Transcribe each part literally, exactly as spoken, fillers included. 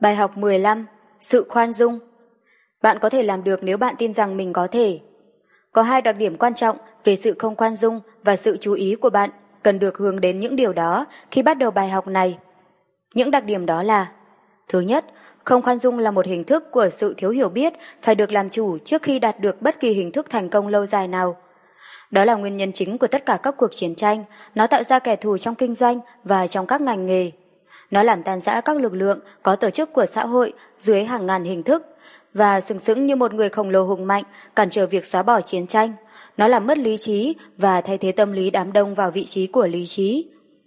Bài học mười lăm. Sự khoan dung. Bạn có thể làm được nếu bạn tin rằng mình có thể. Có hai đặc điểm quan trọng về sự không khoan dung và sự chú ý của bạn cần được hướng đến những điều đó khi bắt đầu bài học này. Những đặc điểm đó là: thứ nhất, không khoan dung là một hình thức của sự thiếu hiểu biết phải được làm chủ trước khi đạt được bất kỳ hình thức thành công lâu dài nào. Đó là nguyên nhân chính của tất cả các cuộc chiến tranh, nó tạo ra kẻ thù trong kinh doanh và trong các ngành nghề. Nó làm tan rã các lực lượng có tổ chức của xã hội dưới hàng ngàn hình thức và sừng sững như một người khổng lồ hùng mạnh cản trở việc xóa bỏ chiến tranh. Nó làm mất lý trí và thay thế tâm lý đám đông vào vị trí của lý trí.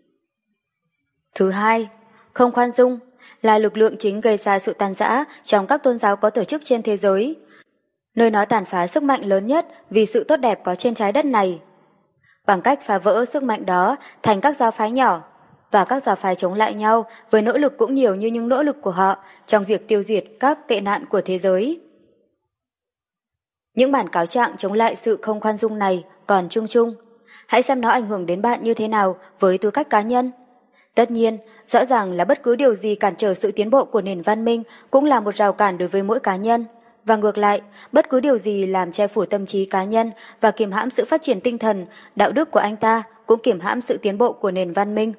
Thứ hai, không khoan dung là lực lượng chính gây ra sự tan rã trong các tôn giáo có tổ chức trên thế giới, nơi nó tàn phá sức mạnh lớn nhất vì sự tốt đẹp có trên trái đất này. Bằng cách phá vỡ sức mạnh đó thành các giáo phái nhỏ, và các giáo phái chống lại nhau với nỗ lực cũng nhiều như những nỗ lực của họ trong việc tiêu diệt các tệ nạn của thế giới. Những bản cáo trạng chống lại sự không khoan dung này còn chung chung. Hãy xem nó ảnh hưởng đến bạn như thế nào với tư cách cá nhân. Tất nhiên, rõ ràng là bất cứ điều gì cản trở sự tiến bộ của nền văn minh cũng là một rào cản đối với mỗi cá nhân. Và ngược lại, bất cứ điều gì làm che phủ tâm trí cá nhân và kiềm hãm sự phát triển tinh thần, đạo đức của anh ta cũng kiềm hãm sự tiến bộ của nền văn minh.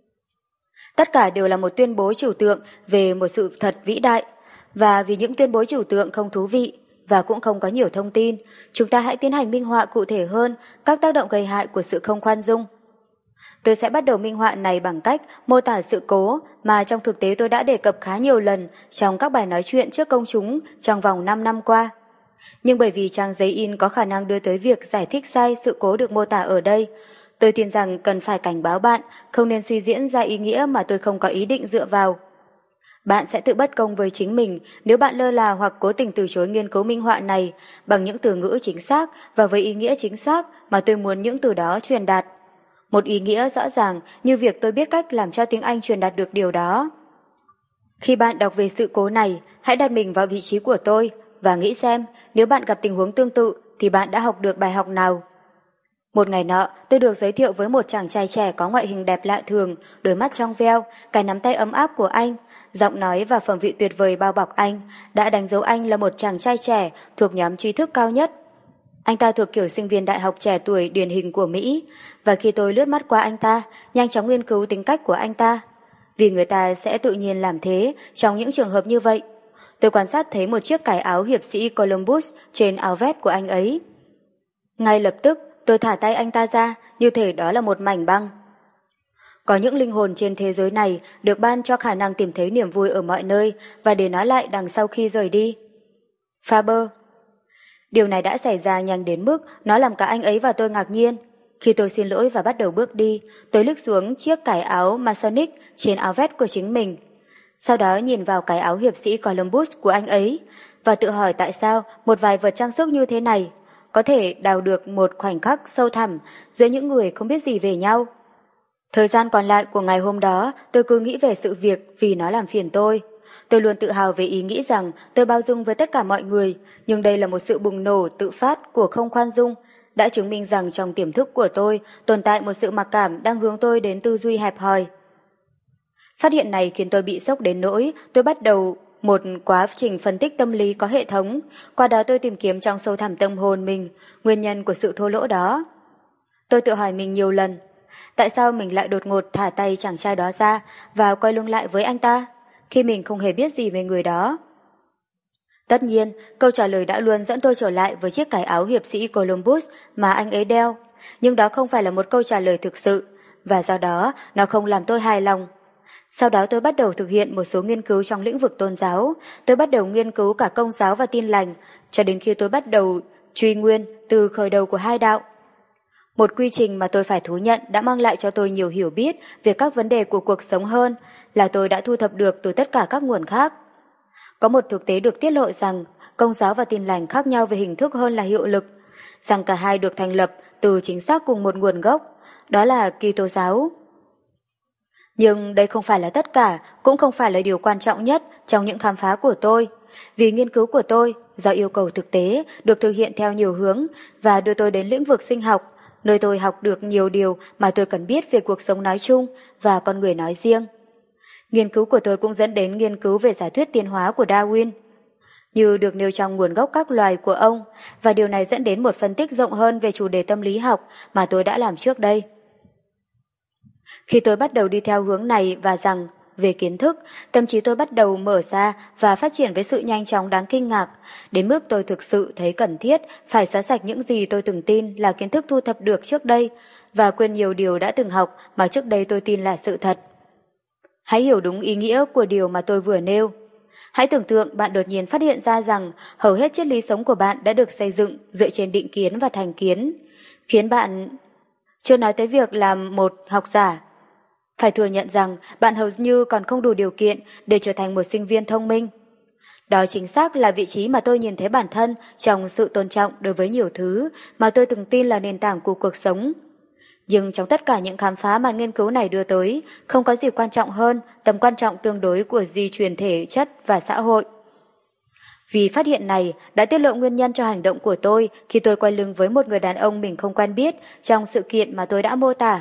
Tất cả đều là một tuyên bố trừu tượng về một sự thật vĩ đại, và vì những tuyên bố trừu tượng không thú vị và cũng không có nhiều thông tin, chúng ta hãy tiến hành minh họa cụ thể hơn các tác động gây hại của sự không khoan dung. Tôi sẽ bắt đầu minh họa này bằng cách mô tả sự cố mà trong thực tế tôi đã đề cập khá nhiều lần trong các bài nói chuyện trước công chúng trong vòng năm năm qua. Nhưng bởi vì trang giấy in có khả năng đưa tới việc giải thích sai sự cố được mô tả ở đây, tôi tin rằng cần phải cảnh báo bạn không nên suy diễn ra ý nghĩa mà tôi không có ý định dựa vào. Bạn sẽ tự bất công với chính mình nếu bạn lơ là hoặc cố tình từ chối nghiên cứu minh họa này bằng những từ ngữ chính xác và với ý nghĩa chính xác mà tôi muốn những từ đó truyền đạt. Một ý nghĩa rõ ràng như việc tôi biết cách làm cho tiếng Anh truyền đạt được điều đó. Khi bạn đọc về sự cố này, hãy đặt mình vào vị trí của tôi và nghĩ xem nếu bạn gặp tình huống tương tự thì bạn đã học được bài học nào. Một ngày nọ, tôi được giới thiệu với một chàng trai trẻ có ngoại hình đẹp lạ thường, đôi mắt trong veo, cái nắm tay ấm áp của anh, giọng nói và phẩm vị tuyệt vời bao bọc anh, đã đánh dấu anh là một chàng trai trẻ thuộc nhóm trí thức cao nhất. Anh ta thuộc kiểu sinh viên đại học trẻ tuổi điển hình của Mỹ, và khi tôi lướt mắt qua anh ta, nhanh chóng nghiên cứu tính cách của anh ta. Vì người ta sẽ tự nhiên làm thế trong những trường hợp như vậy. Tôi quan sát thấy một chiếc cài áo hiệp sĩ Columbus trên áo vest của anh ấy. Ngay lập tức, tôi thả tay anh ta ra, như thể đó là một mảnh băng. Có những linh hồn trên thế giới này được ban cho khả năng tìm thấy niềm vui ở mọi nơi và để nó lại đằng sau khi rời đi. Faber. Điều này đã xảy ra nhanh đến mức nó làm cả anh ấy và tôi ngạc nhiên. Khi tôi xin lỗi và bắt đầu bước đi, tôi liếc xuống chiếc cài áo Masonic trên áo vest của chính mình. Sau đó nhìn vào cái áo hiệp sĩ Columbus của anh ấy và tự hỏi tại sao một vài vật trang sức như thế này có thể đào được một khoảnh khắc sâu thẳm giữa những người không biết gì về nhau. Thời gian còn lại của ngày hôm đó, tôi cứ nghĩ về sự việc vì nó làm phiền tôi. Tôi luôn tự hào về ý nghĩ rằng tôi bao dung với tất cả mọi người, nhưng đây là một sự bùng nổ tự phát của không khoan dung, đã chứng minh rằng trong tiềm thức của tôi tồn tại một sự mặc cảm đang hướng tôi đến tư duy hẹp hòi. Phát hiện này khiến tôi bị sốc đến nỗi tôi bắt đầu một quá trình phân tích tâm lý có hệ thống, qua đó tôi tìm kiếm trong sâu thẳm tâm hồn mình nguyên nhân của sự thô lỗ đó. Tôi tự hỏi mình nhiều lần, tại sao mình lại đột ngột thả tay chàng trai đó ra và quay lưng lại với anh ta, khi mình không hề biết gì về người đó. Tất nhiên, câu trả lời đã luôn dẫn tôi trở lại với chiếc cài áo hiệp sĩ Columbus mà anh ấy đeo, nhưng đó không phải là một câu trả lời thực sự, và do đó nó không làm tôi hài lòng. Sau đó tôi bắt đầu thực hiện một số nghiên cứu trong lĩnh vực tôn giáo, tôi bắt đầu nghiên cứu cả Công giáo và Tin lành, cho đến khi tôi bắt đầu truy nguyên từ khởi đầu của hai đạo. Một quy trình mà tôi phải thú nhận đã mang lại cho tôi nhiều hiểu biết về các vấn đề của cuộc sống hơn là tôi đã thu thập được từ tất cả các nguồn khác. Có một thực tế được tiết lộ rằng Công giáo và Tin lành khác nhau về hình thức hơn là hiệu lực, rằng cả hai được thành lập từ chính xác cùng một nguồn gốc, đó là Kitô giáo. Nhưng đây không phải là tất cả, cũng không phải là điều quan trọng nhất trong những khám phá của tôi, vì nghiên cứu của tôi, do yêu cầu thực tế, được thực hiện theo nhiều hướng và đưa tôi đến lĩnh vực sinh học, nơi tôi học được nhiều điều mà tôi cần biết về cuộc sống nói chung và con người nói riêng. Nghiên cứu của tôi cũng dẫn đến nghiên cứu về giả thuyết tiến hóa của Darwin, như được nêu trong nguồn gốc các loài của ông, và điều này dẫn đến một phân tích rộng hơn về chủ đề tâm lý học mà tôi đã làm trước đây. Khi tôi bắt đầu đi theo hướng này và rằng, về kiến thức, tâm trí tôi bắt đầu mở ra và phát triển với sự nhanh chóng đáng kinh ngạc, đến mức tôi thực sự thấy cần thiết phải xóa sạch những gì tôi từng tin là kiến thức thu thập được trước đây và quên nhiều điều đã từng học mà trước đây tôi tin là sự thật. Hãy hiểu đúng ý nghĩa của điều mà tôi vừa nêu. Hãy tưởng tượng bạn đột nhiên phát hiện ra rằng hầu hết triết lý sống của bạn đã được xây dựng dựa trên định kiến và thành kiến, khiến bạn, chưa nói tới việc làm một học giả, phải thừa nhận rằng bạn hầu như còn không đủ điều kiện để trở thành một sinh viên thông minh. Đó chính xác là vị trí mà tôi nhìn thấy bản thân trong sự tôn trọng đối với nhiều thứ mà tôi từng tin là nền tảng của cuộc sống. Nhưng trong tất cả những khám phá mà nghiên cứu này đưa tới, không có gì quan trọng hơn tầm quan trọng tương đối của di truyền thể chất và xã hội. Vì phát hiện này đã tiết lộ nguyên nhân cho hành động của tôi khi tôi quay lưng với một người đàn ông mình không quen biết trong sự kiện mà tôi đã mô tả.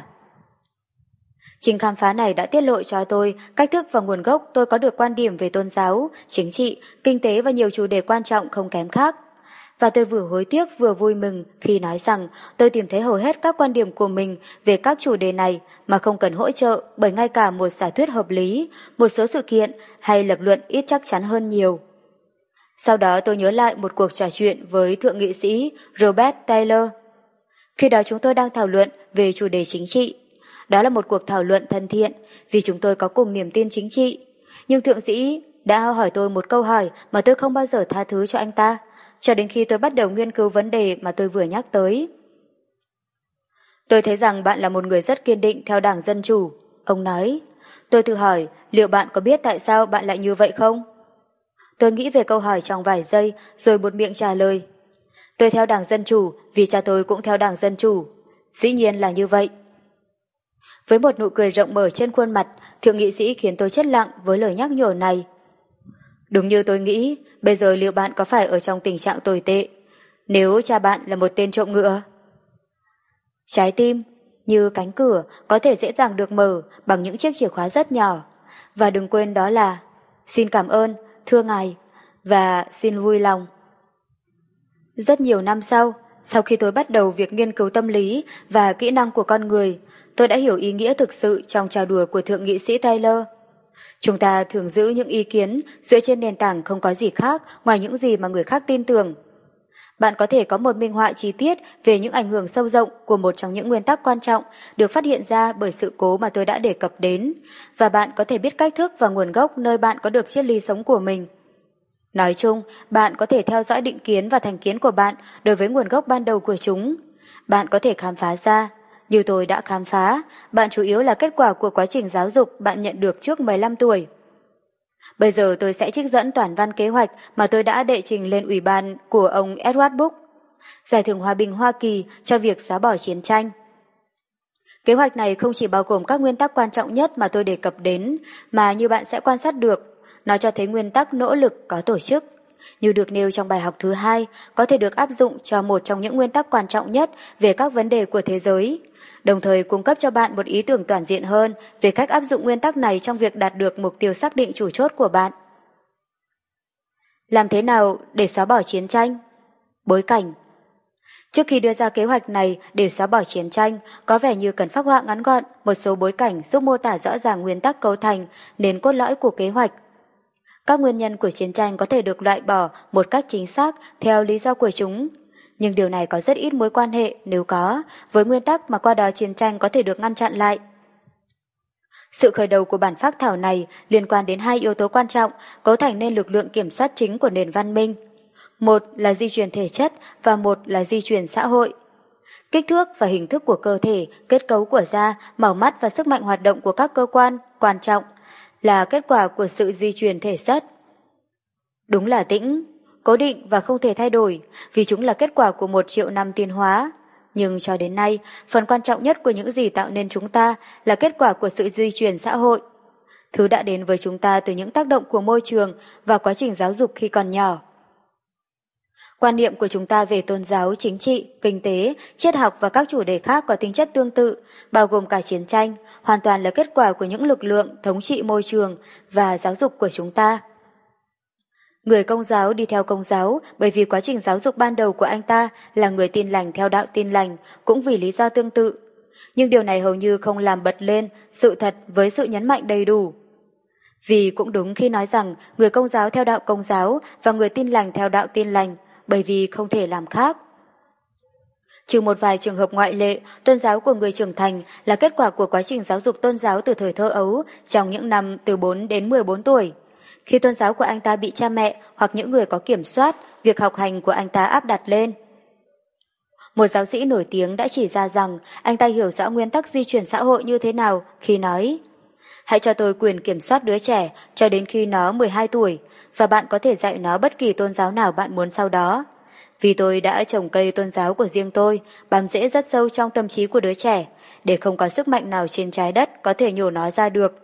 Chính khám phá này đã tiết lộ cho tôi cách thức và nguồn gốc tôi có được quan điểm về tôn giáo, chính trị, kinh tế và nhiều chủ đề quan trọng không kém khác. Và tôi vừa hối tiếc vừa vui mừng khi nói rằng tôi tìm thấy hầu hết các quan điểm của mình về các chủ đề này mà không cần hỗ trợ bởi ngay cả một giả thuyết hợp lý, một số sự kiện hay lập luận ít chắc chắn hơn nhiều. Sau đó tôi nhớ lại một cuộc trò chuyện với thượng nghị sĩ Robert Taylor. Khi đó chúng tôi đang thảo luận về chủ đề chính trị. Đó là một cuộc thảo luận thân thiện vì chúng tôi có cùng niềm tin chính trị. Nhưng thượng sĩ đã hỏi tôi một câu hỏi mà tôi không bao giờ tha thứ cho anh ta, cho đến khi tôi bắt đầu nghiên cứu vấn đề mà tôi vừa nhắc tới. Tôi thấy rằng bạn là một người rất kiên định theo Đảng Dân Chủ, ông nói. Tôi tự hỏi liệu bạn có biết tại sao bạn lại như vậy không? Tôi nghĩ về câu hỏi trong vài giây rồi buột miệng trả lời. Tôi theo Đảng Dân Chủ vì cha tôi cũng theo Đảng Dân Chủ. Dĩ nhiên là như vậy. Với một nụ cười rộng mở trên khuôn mặt, thượng nghị sĩ khiến tôi chết lặng với lời nhắc nhở này. Đúng như tôi nghĩ, bây giờ liệu bạn có phải ở trong tình trạng tồi tệ nếu cha bạn là một tên trộm ngựa? Trái tim, như cánh cửa, có thể dễ dàng được mở bằng những chiếc chìa khóa rất nhỏ. Và đừng quên đó là xin cảm ơn, thưa ngài, và xin vui lòng. Rất nhiều năm sau, sau khi tôi bắt đầu việc nghiên cứu tâm lý và kỹ năng của con người, tôi đã hiểu ý nghĩa thực sự trong trò đùa của thượng nghị sĩ Taylor. Chúng ta thường giữ những ý kiến dựa trên nền tảng không có gì khác ngoài những gì mà người khác tin tưởng. Bạn có thể có một minh họa chi tiết về những ảnh hưởng sâu rộng của một trong những nguyên tắc quan trọng được phát hiện ra bởi sự cố mà tôi đã đề cập đến, và bạn có thể biết cách thức và nguồn gốc nơi bạn có được triết lý sống của mình. Nói chung, bạn có thể theo dõi định kiến và thành kiến của bạn đối với nguồn gốc ban đầu của chúng. Bạn có thể khám phá ra, như tôi đã khám phá, bạn chủ yếu là kết quả của quá trình giáo dục bạn nhận được trước mười lăm tuổi. Bây giờ tôi sẽ trích dẫn toàn văn kế hoạch mà tôi đã đệ trình lên ủy ban của ông Edward Bush, Giải thưởng Hòa bình Hoa Kỳ cho việc xóa bỏ chiến tranh. Kế hoạch này không chỉ bao gồm các nguyên tắc quan trọng nhất mà tôi đề cập đến, mà như bạn sẽ quan sát được, nó cho thấy nguyên tắc nỗ lực có tổ chức. Như được nêu trong bài học thứ hai, có thể được áp dụng cho một trong những nguyên tắc quan trọng nhất về các vấn đề của thế giới, đồng thời cung cấp cho bạn một ý tưởng toàn diện hơn về cách áp dụng nguyên tắc này trong việc đạt được mục tiêu xác định chủ chốt của bạn. Làm thế nào để xóa bỏ chiến tranh? Bối cảnh. Trước khi đưa ra kế hoạch này để xóa bỏ chiến tranh, có vẻ như cần phác họa ngắn gọn một số bối cảnh giúp mô tả rõ ràng nguyên tắc cấu thành nền cốt lõi của kế hoạch. Các nguyên nhân của chiến tranh có thể được loại bỏ một cách chính xác theo lý do của chúng, nhưng điều này có rất ít mối quan hệ, nếu có, với nguyên tắc mà qua đó chiến tranh có thể được ngăn chặn lại. Sự khởi đầu của bản phác thảo này liên quan đến hai yếu tố quan trọng cấu thành nên lực lượng kiểm soát chính của nền văn minh. Một là di truyền thể chất và một là di truyền xã hội. Kích thước và hình thức của cơ thể, kết cấu của da, màu mắt và sức mạnh hoạt động của các cơ quan quan trọng là kết quả của sự di truyền thể chất. Đúng là tĩnh, cố định và không thể thay đổi vì chúng là kết quả của một triệu năm tiến hóa. Nhưng cho đến nay, phần quan trọng nhất của những gì tạo nên chúng ta là kết quả của sự di truyền xã hội. Thứ đã đến với chúng ta từ những tác động của môi trường và quá trình giáo dục khi còn nhỏ. Quan niệm của chúng ta về tôn giáo, chính trị, kinh tế, triết học và các chủ đề khác có tính chất tương tự, bao gồm cả chiến tranh, hoàn toàn là kết quả của những lực lượng thống trị môi trường và giáo dục của chúng ta. Người Công giáo đi theo Công giáo bởi vì quá trình giáo dục ban đầu của anh ta là người Tin lành theo đạo Tin lành, cũng vì lý do tương tự. Nhưng điều này hầu như không làm bật lên sự thật với sự nhấn mạnh đầy đủ. Vì cũng đúng khi nói rằng người Công giáo theo đạo Công giáo và người Tin lành theo đạo Tin lành, bởi vì không thể làm khác. Trừ một vài trường hợp ngoại lệ, tôn giáo của người trưởng thành là kết quả của quá trình giáo dục tôn giáo từ thời thơ ấu trong những năm từ bốn đến mười bốn tuổi. Khi tôn giáo của anh ta bị cha mẹ hoặc những người có kiểm soát, việc học hành của anh ta áp đặt lên. Một giáo sĩ nổi tiếng đã chỉ ra rằng anh ta hiểu rõ nguyên tắc di chuyển xã hội như thế nào khi nói: hãy cho tôi quyền kiểm soát đứa trẻ cho đến khi nó mười hai tuổi, và bạn có thể dạy nó bất kỳ tôn giáo nào bạn muốn sau đó. Vì tôi đã trồng cây tôn giáo của riêng tôi, bám rễ rất sâu trong tâm trí của đứa trẻ, để không có sức mạnh nào trên trái đất có thể nhổ nó ra được.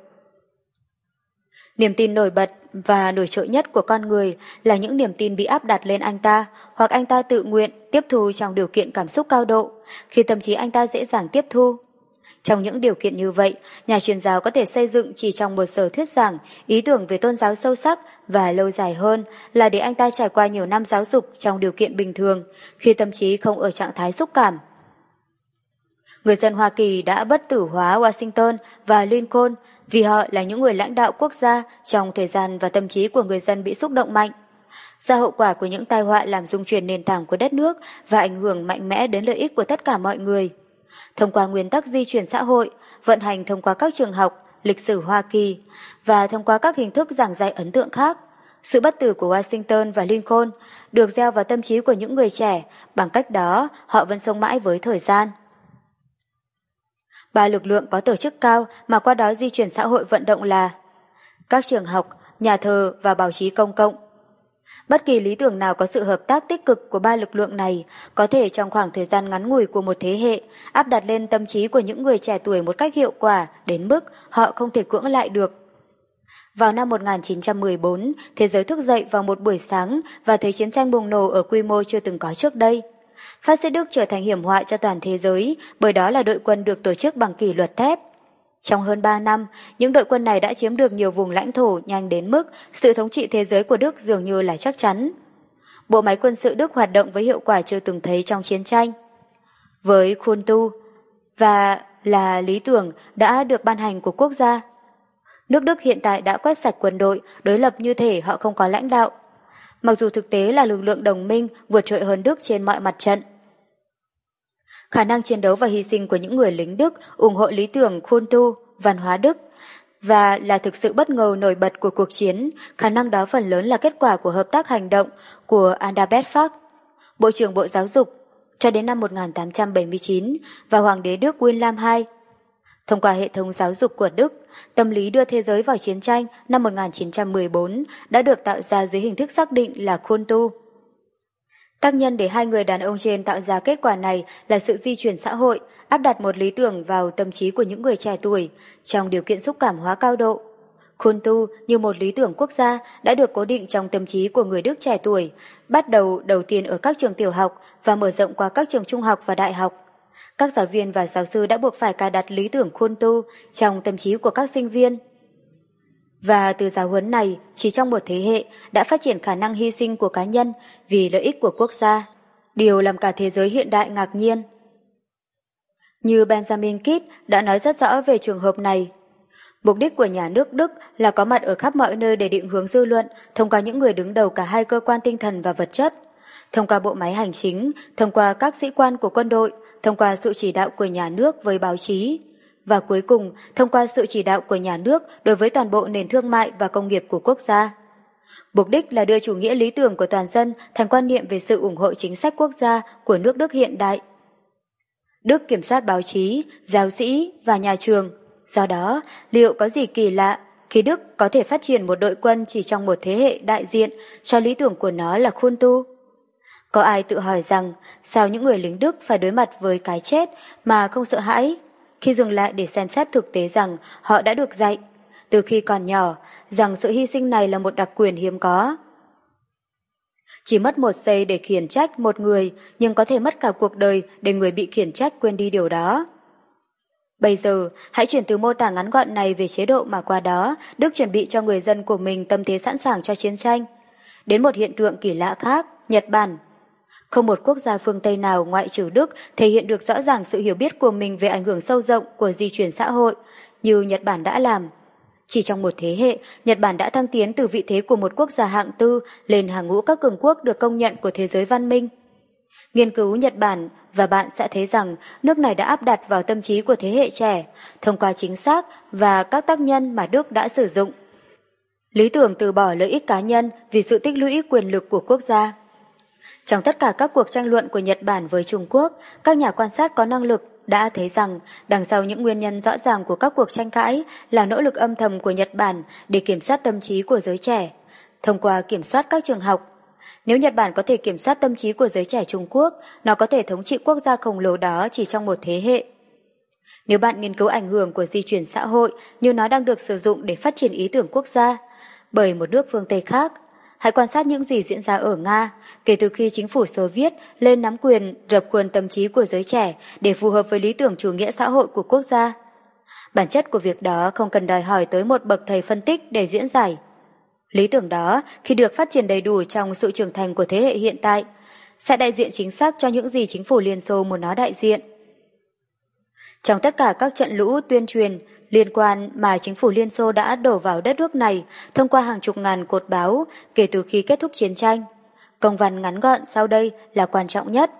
Niềm tin nổi bật và nổi trội nhất của con người là những niềm tin bị áp đặt lên anh ta, hoặc anh ta tự nguyện tiếp thu trong điều kiện cảm xúc cao độ, khi tâm trí anh ta dễ dàng tiếp thu. Trong những điều kiện như vậy, nhà truyền giáo có thể xây dựng chỉ trong một giờ thuyết giảng ý tưởng về tôn giáo sâu sắc và lâu dài hơn là để anh ta trải qua nhiều năm giáo dục trong điều kiện bình thường, khi tâm trí không ở trạng thái xúc cảm. Người dân Hoa Kỳ đã bất tử hóa Washington và Lincoln vì họ là những người lãnh đạo quốc gia trong thời gian và tâm trí của người dân bị xúc động mạnh. Do hậu quả của những tai họa làm rung chuyển nền tảng của đất nước và ảnh hưởng mạnh mẽ đến lợi ích của tất cả mọi người. Thông qua nguyên tắc di chuyển xã hội, vận hành thông qua các trường học, lịch sử Hoa Kỳ và thông qua các hình thức giảng dạy ấn tượng khác, sự bất tử của Washington và Lincoln được gieo vào tâm trí của những người trẻ, bằng cách đó họ vẫn sống mãi với thời gian. Ba lực lượng có tổ chức cao mà qua đó di chuyển xã hội vận động là các trường học, nhà thờ và báo chí công cộng. Bất kỳ lý tưởng nào có sự hợp tác tích cực của ba lực lượng này có thể trong khoảng thời gian ngắn ngủi của một thế hệ áp đặt lên tâm trí của những người trẻ tuổi một cách hiệu quả đến mức họ không thể cưỡng lại được. Vào năm một nghìn chín trăm mười bốn, thế giới thức dậy vào một buổi sáng và thấy chiến tranh bùng nổ ở quy mô chưa từng có trước đây. Phát xít Đức trở thành hiểm họa cho toàn thế giới, bởi đó là đội quân được tổ chức bằng kỷ luật thép. Trong hơn ba năm, những đội quân này đã chiếm được nhiều vùng lãnh thổ nhanh đến mức sự thống trị thế giới của Đức dường như là chắc chắn. Bộ máy quân sự Đức hoạt động với hiệu quả chưa từng thấy trong chiến tranh. Với khuôn tu và là lý tưởng đã được ban hành của quốc gia, nước Đức hiện tại đã quét sạch quân đội, đối lập như thể họ không có lãnh đạo. Mặc dù thực tế là lực lượng đồng minh vượt trội hơn Đức trên mọi mặt trận. Khả năng chiến đấu và hy sinh của những người lính Đức ủng hộ lý tưởng khuôn tu, văn hóa Đức, và là thực sự bất ngờ nổi bật của cuộc chiến. Khả năng đó phần lớn là kết quả của hợp tác hành động của Adalbert Foch, Bộ trưởng Bộ Giáo dục, cho đến năm một nghìn tám trăm bảy mươi chín, và Hoàng đế Đức William đệ nhị. Thông qua hệ thống giáo dục của Đức, tâm lý đưa thế giới vào chiến tranh năm một nghìn chín trăm mười bốn đã được tạo ra dưới hình thức xác định là khuôn tu. Tác nhân để hai người đàn ông trên tạo ra kết quả này là sự di chuyển xã hội, áp đặt một lý tưởng vào tâm trí của những người trẻ tuổi trong điều kiện xúc cảm hóa cao độ. Khuôn tu như một lý tưởng quốc gia đã được cố định trong tâm trí của người Đức trẻ tuổi, bắt đầu đầu tiên ở các trường tiểu học và mở rộng qua các trường trung học và đại học. Các giáo viên và giáo sư đã buộc phải cài đặt lý tưởng khuôn tu trong tâm trí của các sinh viên. Và từ giáo huấn này, chỉ trong một thế hệ đã phát triển khả năng hy sinh của cá nhân vì lợi ích của quốc gia, điều làm cả thế giới hiện đại ngạc nhiên. Như Benjamin Kidd đã nói rất rõ về trường hợp này, mục đích của nhà nước Đức là có mặt ở khắp mọi nơi để định hướng dư luận thông qua những người đứng đầu cả hai cơ quan tinh thần và vật chất, thông qua bộ máy hành chính, thông qua các sĩ quan của quân đội, thông qua sự chỉ đạo của nhà nước với báo chí, và cuối cùng thông qua sự chỉ đạo của nhà nước đối với toàn bộ nền thương mại và công nghiệp của quốc gia. Mục đích là đưa chủ nghĩa lý tưởng của toàn dân thành quan niệm về sự ủng hộ chính sách quốc gia của nước Đức hiện đại. Đức kiểm soát báo chí, giáo sĩ và nhà trường. Do đó, liệu có gì kỳ lạ khi Đức có thể phát triển một đội quân chỉ trong một thế hệ đại diện cho lý tưởng của nó là khuôn tu? Có ai tự hỏi rằng sao những người lính Đức phải đối mặt với cái chết mà không sợ hãi, khi dừng lại để xem xét thực tế rằng họ đã được dạy, từ khi còn nhỏ, rằng sự hy sinh này là một đặc quyền hiếm có. Chỉ mất một giây để khiển trách một người, nhưng có thể mất cả cuộc đời để người bị khiển trách quên đi điều đó. Bây giờ, hãy chuyển từ mô tả ngắn gọn này về chế độ mà qua đó, Đức chuẩn bị cho người dân của mình tâm thế sẵn sàng cho chiến tranh. Đến một hiện tượng kỳ lạ khác, Nhật Bản. Không một quốc gia phương Tây nào ngoại trừ Đức thể hiện được rõ ràng sự hiểu biết của mình về ảnh hưởng sâu rộng của di chuyển xã hội, như Nhật Bản đã làm. Chỉ trong một thế hệ, Nhật Bản đã thăng tiến từ vị thế của một quốc gia hạng tư lên hàng ngũ các cường quốc được công nhận của thế giới văn minh. Nghiên cứu Nhật Bản và bạn sẽ thấy rằng nước này đã áp đặt vào tâm trí của thế hệ trẻ thông qua chính xác và các tác nhân mà Đức đã sử dụng. Lý tưởng từ bỏ lợi ích cá nhân vì sự tích lũy quyền lực của quốc gia. Trong tất cả các cuộc tranh luận của Nhật Bản với Trung Quốc, các nhà quan sát có năng lực đã thấy rằng đằng sau những nguyên nhân rõ ràng của các cuộc tranh cãi là nỗ lực âm thầm của Nhật Bản để kiểm soát tâm trí của giới trẻ, thông qua kiểm soát các trường học. Nếu Nhật Bản có thể kiểm soát tâm trí của giới trẻ Trung Quốc, nó có thể thống trị quốc gia khổng lồ đó chỉ trong một thế hệ. Nếu bạn nghiên cứu ảnh hưởng của di chuyển xã hội như nó đang được sử dụng để phát triển ý tưởng quốc gia bởi một nước phương Tây khác, hãy quan sát những gì diễn ra ở Nga kể từ khi chính phủ Xô Viết lên nắm quyền rập khuôn tâm trí của giới trẻ để phù hợp với lý tưởng chủ nghĩa xã hội của quốc gia. Bản chất của việc đó không cần đòi hỏi tới một bậc thầy phân tích để diễn giải. Lý tưởng đó, khi được phát triển đầy đủ trong sự trưởng thành của thế hệ hiện tại, sẽ đại diện chính xác cho những gì chính phủ Liên Xô muốn nó đại diện. Trong tất cả các trận lũ tuyên truyền liên quan mà chính phủ Liên Xô đã đổ vào đất nước này thông qua hàng chục ngàn cột báo kể từ khi kết thúc chiến tranh, công văn ngắn gọn sau đây là quan trọng nhất.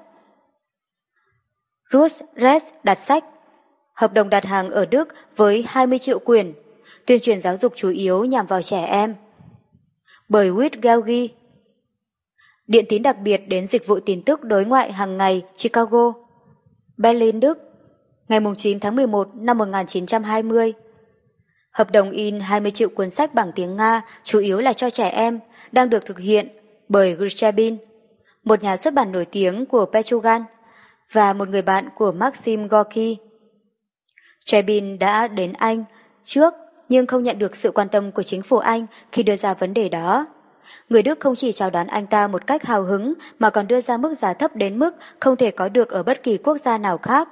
Rusres đặt sách, hợp đồng đặt hàng ở Đức với hai mươi triệu quyển, tuyên truyền giáo dục chủ yếu nhằm vào trẻ em. Bởi Wittgelgi. Điện tín đặc biệt đến dịch vụ tin tức đối ngoại hàng ngày Chicago, Berlin, Đức, ngày chín tháng mười một năm một nghìn chín trăm hai mươi. Hợp đồng in hai mươi triệu cuốn sách bằng tiếng Nga chủ yếu là cho trẻ em, đang được thực hiện bởi Grishebin, một nhà xuất bản nổi tiếng của Petrogan và một người bạn của Maxim Gorky. Trebin đã đến Anh trước nhưng không nhận được sự quan tâm của chính phủ Anh khi đưa ra vấn đề đó. Người Đức không chỉ chào đón anh ta một cách hào hứng mà còn đưa ra mức giá thấp đến mức không thể có được ở bất kỳ quốc gia nào khác.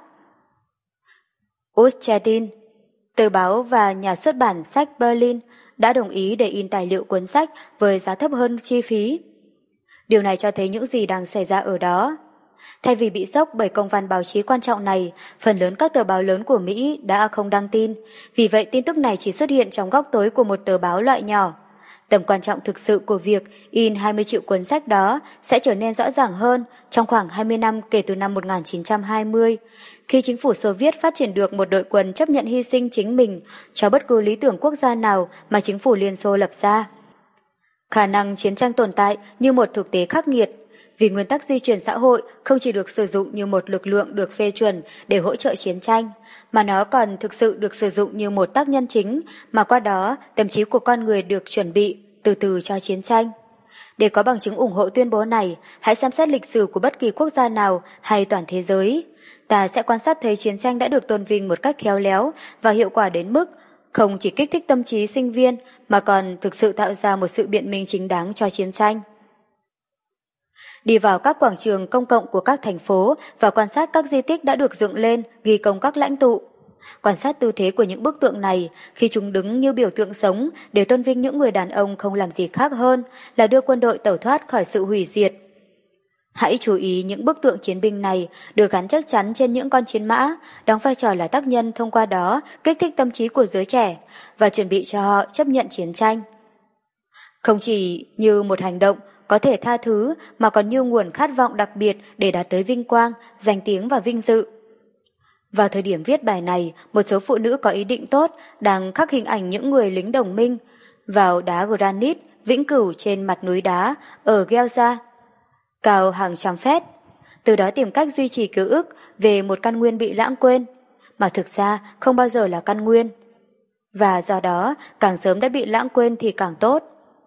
Ustetin, tờ báo và nhà xuất bản sách Berlin đã đồng ý để in tài liệu cuốn sách với giá thấp hơn chi phí. Điều này cho thấy những gì đang xảy ra ở đó. Thay vì bị sốc bởi công văn báo chí quan trọng này, phần lớn các tờ báo lớn của Mỹ đã không đăng tin, vì vậy tin tức này chỉ xuất hiện trong góc tối của một tờ báo loại nhỏ. Tầm quan trọng thực sự của việc in hai mươi triệu cuốn sách đó sẽ trở nên rõ ràng hơn trong khoảng hai mươi năm kể từ năm một nghìn chín trăm hai mươi, khi chính phủ Xô Viết phát triển được một đội quân chấp nhận hy sinh chính mình cho bất cứ lý tưởng quốc gia nào mà chính phủ Liên Xô lập ra. Khả năng chiến tranh tồn tại như một thực tế khắc nghiệt, vì nguyên tắc di chuyển xã hội không chỉ được sử dụng như một lực lượng được phê chuẩn để hỗ trợ chiến tranh, mà nó còn thực sự được sử dụng như một tác nhân chính mà qua đó tâm trí của con người được chuẩn bị từ từ cho chiến tranh. Để có bằng chứng ủng hộ tuyên bố này, hãy xem xét lịch sử của bất kỳ quốc gia nào hay toàn thế giới. Ta sẽ quan sát thấy chiến tranh đã được tôn vinh một cách khéo léo và hiệu quả đến mức không chỉ kích thích tâm trí sinh viên mà còn thực sự tạo ra một sự biện minh chính đáng cho chiến tranh. Đi vào các quảng trường công cộng của các thành phố và quan sát các di tích đã được dựng lên ghi công các lãnh tụ. Quan sát tư thế của những bức tượng này khi chúng đứng như biểu tượng sống để tôn vinh những người đàn ông không làm gì khác hơn là đưa quân đội tẩu thoát khỏi sự hủy diệt. Hãy chú ý những bức tượng chiến binh này được gắn chắc chắn trên những con chiến mã, đóng vai trò là tác nhân thông qua đó kích thích tâm trí của giới trẻ và chuẩn bị cho họ chấp nhận chiến tranh. Không chỉ như một hành động có thể tha thứ mà còn như nguồn khát vọng đặc biệt để đạt tới vinh quang, danh tiếng và vinh dự. Vào thời điểm viết bài này, một số phụ nữ có ý định tốt đang khắc hình ảnh những người lính đồng minh vào đá granite vĩnh cửu trên mặt núi đá ở Gyeongja, cao hàng trăm feet, từ đó tìm cách duy trì ký ức về một căn nguyên bị lãng quên, mà thực ra không bao giờ là căn nguyên. Và do đó, càng sớm đã bị lãng quên thì càng tốt.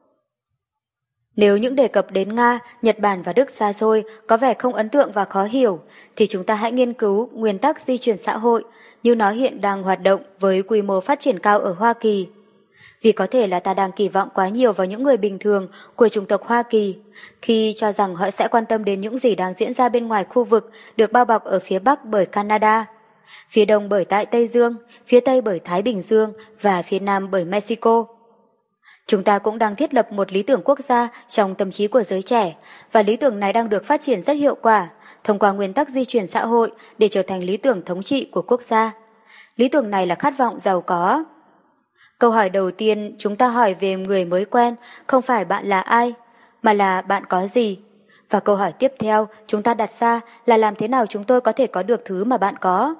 Nếu những đề cập đến Nga, Nhật Bản và Đức xa xôi có vẻ không ấn tượng và khó hiểu, thì chúng ta hãy nghiên cứu nguyên tắc di chuyển xã hội như nó hiện đang hoạt động với quy mô phát triển cao ở Hoa Kỳ. Vì có thể là ta đang kỳ vọng quá nhiều vào những người bình thường của chủng tộc Hoa Kỳ, khi cho rằng họ sẽ quan tâm đến những gì đang diễn ra bên ngoài khu vực được bao bọc ở phía Bắc bởi Canada, phía Đông bởi tại Tây Dương, phía Tây bởi Thái Bình Dương và phía Nam bởi Mexico. Chúng ta cũng đang thiết lập một lý tưởng quốc gia trong tâm trí của giới trẻ, và lý tưởng này đang được phát triển rất hiệu quả thông qua nguyên tắc di chuyển xã hội để trở thành lý tưởng thống trị của quốc gia. Lý tưởng này là khát vọng giàu có. Câu hỏi đầu tiên chúng ta hỏi về người mới quen không phải bạn là ai, mà là bạn có gì. Và câu hỏi tiếp theo chúng ta đặt ra là làm thế nào chúng tôi có thể có được thứ mà bạn có.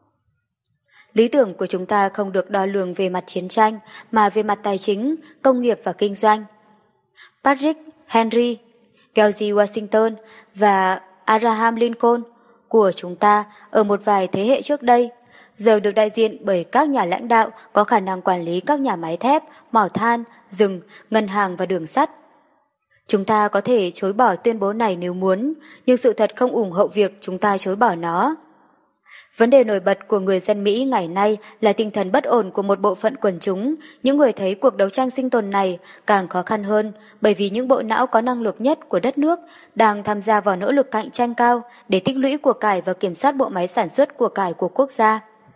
Lý tưởng của chúng ta không được đo lường về mặt chiến tranh mà về mặt tài chính, công nghiệp và kinh doanh. Patrick Henry, George Washington và Abraham Lincoln của chúng ta ở một vài thế hệ trước đây giờ được đại diện bởi các nhà lãnh đạo có khả năng quản lý các nhà máy thép, mỏ than, rừng, ngân hàng và đường sắt. Chúng ta có thể chối bỏ tuyên bố này nếu muốn, nhưng sự thật không ủng hộ việc chúng ta chối bỏ nó. Vấn đề nổi bật của người dân Mỹ ngày nay là tinh thần bất ổn của một bộ phận quần chúng, những người thấy cuộc đấu tranh sinh tồn này càng khó khăn hơn bởi vì những bộ não có năng lực nhất của đất nước đang tham gia vào nỗ lực cạnh tranh cao để tích lũy của cải và kiểm soát bộ máy sản xuất của cải của quốc gia.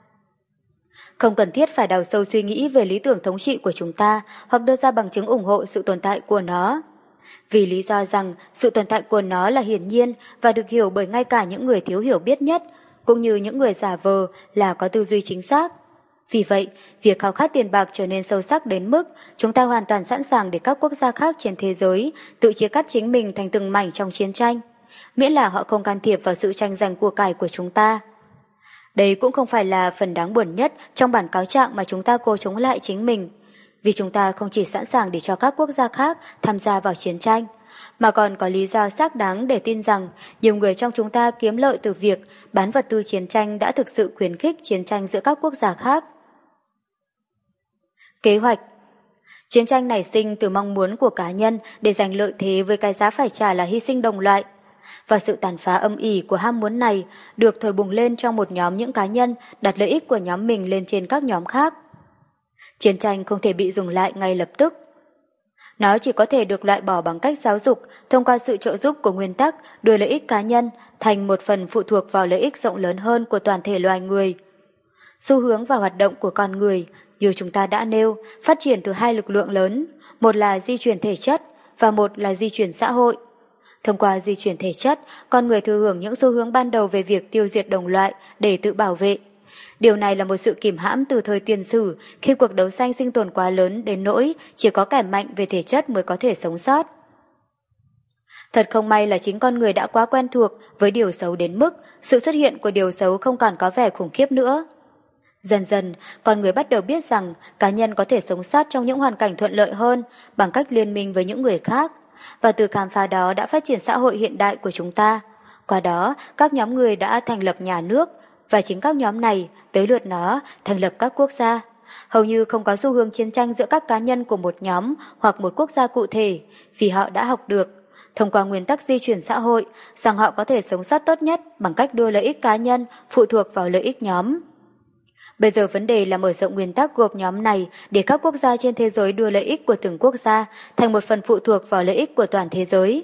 Không cần thiết phải đào sâu suy nghĩ về lý tưởng thống trị của chúng ta hoặc đưa ra bằng chứng ủng hộ sự tồn tại của nó. Vì lý do rằng sự tồn tại của nó là hiển nhiên và được hiểu bởi ngay cả những người thiếu hiểu biết nhất, cũng như những người giả vờ là có tư duy chính xác. Vì vậy, việc khao khát tiền bạc trở nên sâu sắc đến mức chúng ta hoàn toàn sẵn sàng để các quốc gia khác trên thế giới tự chia cắt chính mình thành từng mảnh trong chiến tranh, miễn là họ không can thiệp vào sự tranh giành của cải của chúng ta. Đây cũng không phải là phần đáng buồn nhất trong bản cáo trạng mà chúng ta cố chống lại chính mình, vì chúng ta không chỉ sẵn sàng để cho các quốc gia khác tham gia vào chiến tranh, mà còn có lý do xác đáng để tin rằng nhiều người trong chúng ta kiếm lợi từ việc bán vật tư chiến tranh đã thực sự khuyến khích chiến tranh giữa các quốc gia khác. Kế hoạch. Chiến tranh nảy sinh từ mong muốn của cá nhân để giành lợi thế với cái giá phải trả là hy sinh đồng loại, và sự tàn phá âm ỉ của ham muốn này được thổi bùng lên trong một nhóm những cá nhân đặt lợi ích của nhóm mình lên trên các nhóm khác. Chiến tranh không thể bị dừng lại ngay lập tức. Nó chỉ có thể được loại bỏ bằng cách giáo dục thông qua sự trợ giúp của nguyên tắc đưa lợi ích cá nhân thành một phần phụ thuộc vào lợi ích rộng lớn hơn của toàn thể loài người. Xu hướng và hoạt động của con người, như chúng ta đã nêu, phát triển từ hai lực lượng lớn, một là di chuyển thể chất và một là di chuyển xã hội. Thông qua di chuyển thể chất, con người thừa hưởng những xu hướng ban đầu về việc tiêu diệt đồng loại để tự bảo vệ. Điều này là một sự kìm hãm từ thời tiền sử khi cuộc đấu tranh sinh tồn quá lớn đến nỗi chỉ có kẻ mạnh về thể chất mới có thể sống sót. Thật không may là chính con người đã quá quen thuộc với điều xấu đến mức sự xuất hiện của điều xấu không còn có vẻ khủng khiếp nữa. Dần dần, con người bắt đầu biết rằng cá nhân có thể sống sót trong những hoàn cảnh thuận lợi hơn bằng cách liên minh với những người khác, và từ khám phá đó đã phát triển xã hội hiện đại của chúng ta. Qua đó, các nhóm người đã thành lập nhà nước, và chính các nhóm này, tới lượt nó, thành lập các quốc gia. Hầu như không có xu hướng chiến tranh giữa các cá nhân của một nhóm hoặc một quốc gia cụ thể, vì họ đã học được, thông qua nguyên tắc di chuyển xã hội, rằng họ có thể sống sót tốt nhất bằng cách đưa lợi ích cá nhân phụ thuộc vào lợi ích nhóm. Bây giờ vấn đề là mở rộng nguyên tắc gộp nhóm này để các quốc gia trên thế giới đưa lợi ích của từng quốc gia thành một phần phụ thuộc vào lợi ích của toàn thế giới.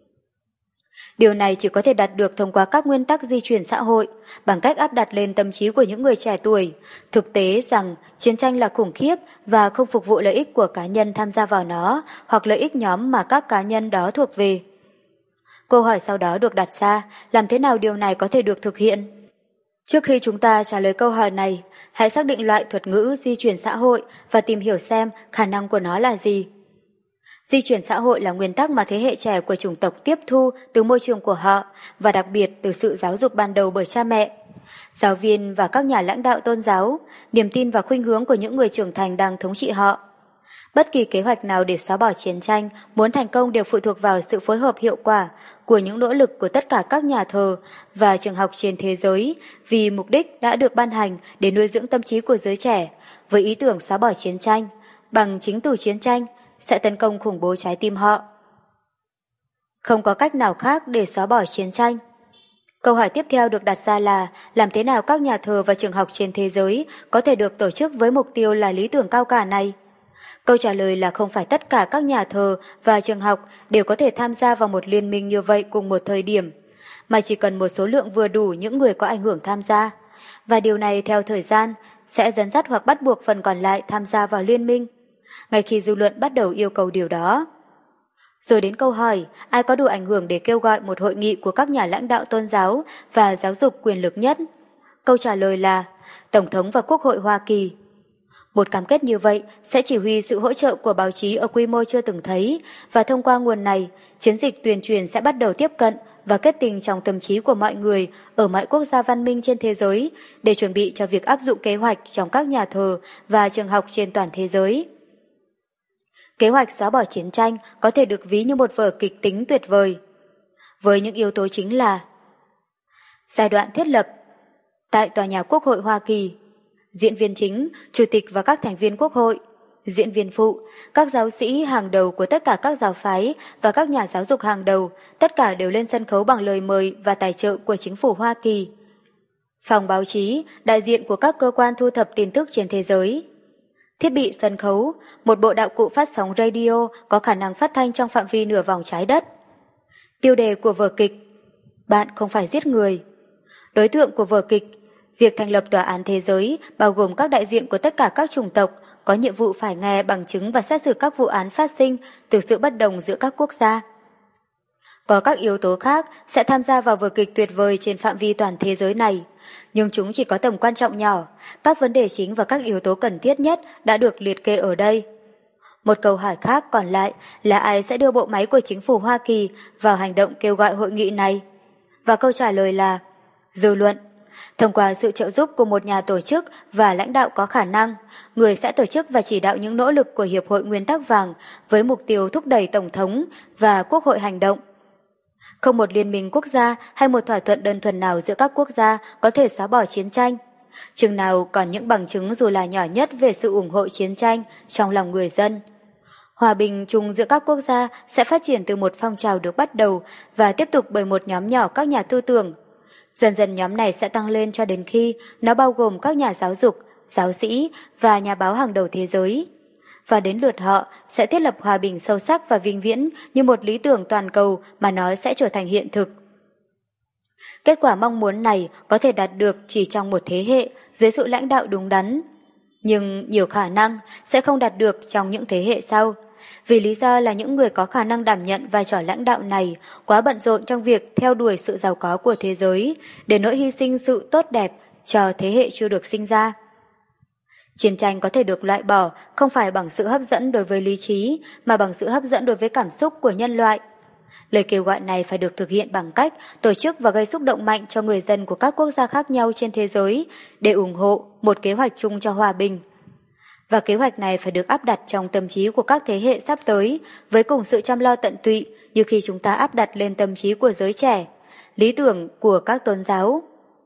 Điều này chỉ có thể đạt được thông qua các nguyên tắc di chuyển xã hội, bằng cách áp đặt lên tâm trí của những người trẻ tuổi thực tế rằng chiến tranh là khủng khiếp và không phục vụ lợi ích của cá nhân tham gia vào nó hoặc lợi ích nhóm mà các cá nhân đó thuộc về. Câu hỏi sau đó được đặt ra, làm thế nào điều này có thể được thực hiện? Trước khi chúng ta trả lời câu hỏi này, hãy xác định loại thuật ngữ di chuyển xã hội và tìm hiểu xem khả năng của nó là gì. Di chuyển xã hội là nguyên tắc mà thế hệ trẻ của chủng tộc tiếp thu từ môi trường của họ và đặc biệt từ sự giáo dục ban đầu bởi cha mẹ, giáo viên và các nhà lãnh đạo tôn giáo, niềm tin và khuynh hướng của những người trưởng thành đang thống trị họ. Bất kỳ kế hoạch nào để xóa bỏ chiến tranh muốn thành công đều phụ thuộc vào sự phối hợp hiệu quả của những nỗ lực của tất cả các nhà thờ và trường học trên thế giới, vì mục đích đã được ban hành để nuôi dưỡng tâm trí của giới trẻ với ý tưởng xóa bỏ chiến tranh bằng chính từ chiến tranh sẽ tấn công khủng bố trái tim họ. Không có cách nào khác để xóa bỏ chiến tranh. Câu hỏi tiếp theo được đặt ra là làm thế nào các nhà thờ và trường học trên thế giới có thể được tổ chức với mục tiêu là lý tưởng cao cả này? Câu trả lời là không phải tất cả các nhà thờ và trường học đều có thể tham gia vào một liên minh như vậy cùng một thời điểm, mà chỉ cần một số lượng vừa đủ những người có ảnh hưởng tham gia, và điều này theo thời gian sẽ dẫn dắt hoặc bắt buộc phần còn lại tham gia vào liên minh, ngay khi dư luận bắt đầu yêu cầu điều đó. Rồi đến câu hỏi, ai có đủ ảnh hưởng để kêu gọi một hội nghị của các nhà lãnh đạo tôn giáo và giáo dục quyền lực nhất? Câu trả lời là Tổng thống và Quốc hội Hoa Kỳ. Một cam kết như vậy sẽ chỉ huy sự hỗ trợ của báo chí ở quy mô chưa từng thấy, và thông qua nguồn này, chiến dịch tuyên truyền sẽ bắt đầu tiếp cận và kết tình trong tâm trí của mọi người ở mọi quốc gia văn minh trên thế giới để chuẩn bị cho việc áp dụng kế hoạch trong các nhà thờ và trường học trên toàn thế giới. Kế hoạch xóa bỏ chiến tranh có thể được ví như một vở kịch tính tuyệt vời, với những yếu tố chính là giai đoạn thiết lập tại Tòa nhà Quốc hội Hoa Kỳ, diễn viên chính, chủ tịch và các thành viên quốc hội, diễn viên phụ, các giáo sĩ hàng đầu của tất cả các giáo phái và các nhà giáo dục hàng đầu, tất cả đều lên sân khấu bằng lời mời và tài trợ của chính phủ Hoa Kỳ. Phòng báo chí, đại diện của các cơ quan thu thập tin tức trên thế giới. Thiết bị sân khấu, một bộ đạo cụ phát sóng radio có khả năng phát thanh trong phạm vi nửa vòng trái đất. Tiêu đề của vở kịch, bạn không phải giết người. Đối tượng của vở kịch, việc thành lập tòa án thế giới bao gồm các đại diện của tất cả các chủng tộc có nhiệm vụ phải nghe bằng chứng và xét xử các vụ án phát sinh từ sự bất đồng giữa các quốc gia. Có các yếu tố khác sẽ tham gia vào vở kịch tuyệt vời trên phạm vi toàn thế giới này, nhưng chúng chỉ có tầm quan trọng nhỏ. Các vấn đề chính và các yếu tố cần thiết nhất đã được liệt kê ở đây. Một câu hỏi khác còn lại là ai sẽ đưa bộ máy của chính phủ Hoa Kỳ vào hành động kêu gọi hội nghị này? Và câu trả lời là dư luận. Thông qua sự trợ giúp của một nhà tổ chức và lãnh đạo có khả năng, người sẽ tổ chức và chỉ đạo những nỗ lực của Hiệp hội Nguyên tắc vàng với mục tiêu thúc đẩy Tổng thống và Quốc hội hành động. Không một liên minh quốc gia hay một thỏa thuận đơn thuần nào giữa các quốc gia có thể xóa bỏ chiến tranh. Chừng nào còn những bằng chứng dù là nhỏ nhất về sự ủng hộ chiến tranh trong lòng người dân. Hòa bình chung giữa các quốc gia sẽ phát triển từ một phong trào được bắt đầu và tiếp tục bởi một nhóm nhỏ các nhà tư tưởng. Dần dần nhóm này sẽ tăng lên cho đến khi nó bao gồm các nhà giáo dục, giáo sĩ và nhà báo hàng đầu thế giới. Và đến lượt họ sẽ thiết lập hòa bình sâu sắc và vĩnh viễn như một lý tưởng toàn cầu mà nó sẽ trở thành hiện thực. Kết quả mong muốn này có thể đạt được chỉ trong một thế hệ dưới sự lãnh đạo đúng đắn, nhưng nhiều khả năng sẽ không đạt được trong những thế hệ sau, vì lý do là những người có khả năng đảm nhận vai trò lãnh đạo này quá bận rộn trong việc theo đuổi sự giàu có của thế giới, để nỗi hy sinh sự tốt đẹp cho thế hệ chưa được sinh ra. Chiến tranh có thể được loại bỏ không phải bằng sự hấp dẫn đối với lý trí, mà bằng sự hấp dẫn đối với cảm xúc của nhân loại. Lời kêu gọi này phải được thực hiện bằng cách tổ chức và gây xúc động mạnh cho người dân của các quốc gia khác nhau trên thế giới để ủng hộ một kế hoạch chung cho hòa bình. Và kế hoạch này phải được áp đặt trong tâm trí của các thế hệ sắp tới với cùng sự chăm lo tận tụy như khi chúng ta áp đặt lên tâm trí của giới trẻ, lý tưởng của các tôn giáo.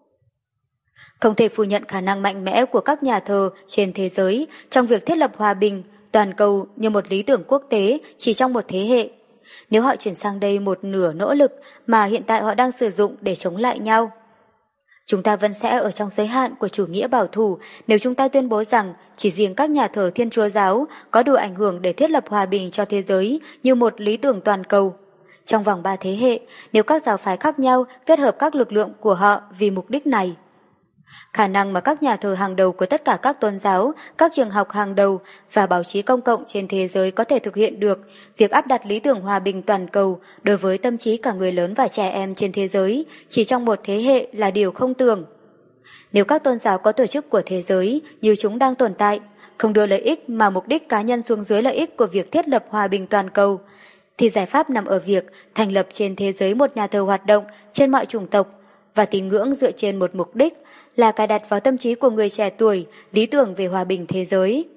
Không thể phủ nhận khả năng mạnh mẽ của các nhà thờ trên thế giới trong việc thiết lập hòa bình toàn cầu như một lý tưởng quốc tế chỉ trong một thế hệ. Nếu họ chuyển sang đây một nửa nỗ lực mà hiện tại họ đang sử dụng để chống lại nhau, chúng ta vẫn sẽ ở trong giới hạn của chủ nghĩa bảo thủ nếu chúng ta tuyên bố rằng chỉ riêng các nhà thờ Thiên Chúa giáo có đủ ảnh hưởng để thiết lập hòa bình cho thế giới như một lý tưởng toàn cầu. Trong vòng ba thế hệ, nếu các giáo phái khác nhau kết hợp các lực lượng của họ vì mục đích này, khả năng mà các nhà thờ hàng đầu của tất cả các tôn giáo, các trường học hàng đầu và báo chí công cộng trên thế giới có thể thực hiện được việc áp đặt lý tưởng hòa bình toàn cầu đối với tâm trí cả người lớn và trẻ em trên thế giới chỉ trong một thế hệ là điều không tưởng. Nếu các tôn giáo có tổ chức của thế giới như chúng đang tồn tại, không đưa lợi ích mà mục đích cá nhân xuống dưới lợi ích của việc thiết lập hòa bình toàn cầu, thì giải pháp nằm ở việc thành lập trên thế giới một nhà thờ hoạt động trên mọi chủng tộc và tín ngưỡng dựa trên một mục đích là cài đặt vào tâm trí của người trẻ tuổi lý tưởng về hòa bình thế giới.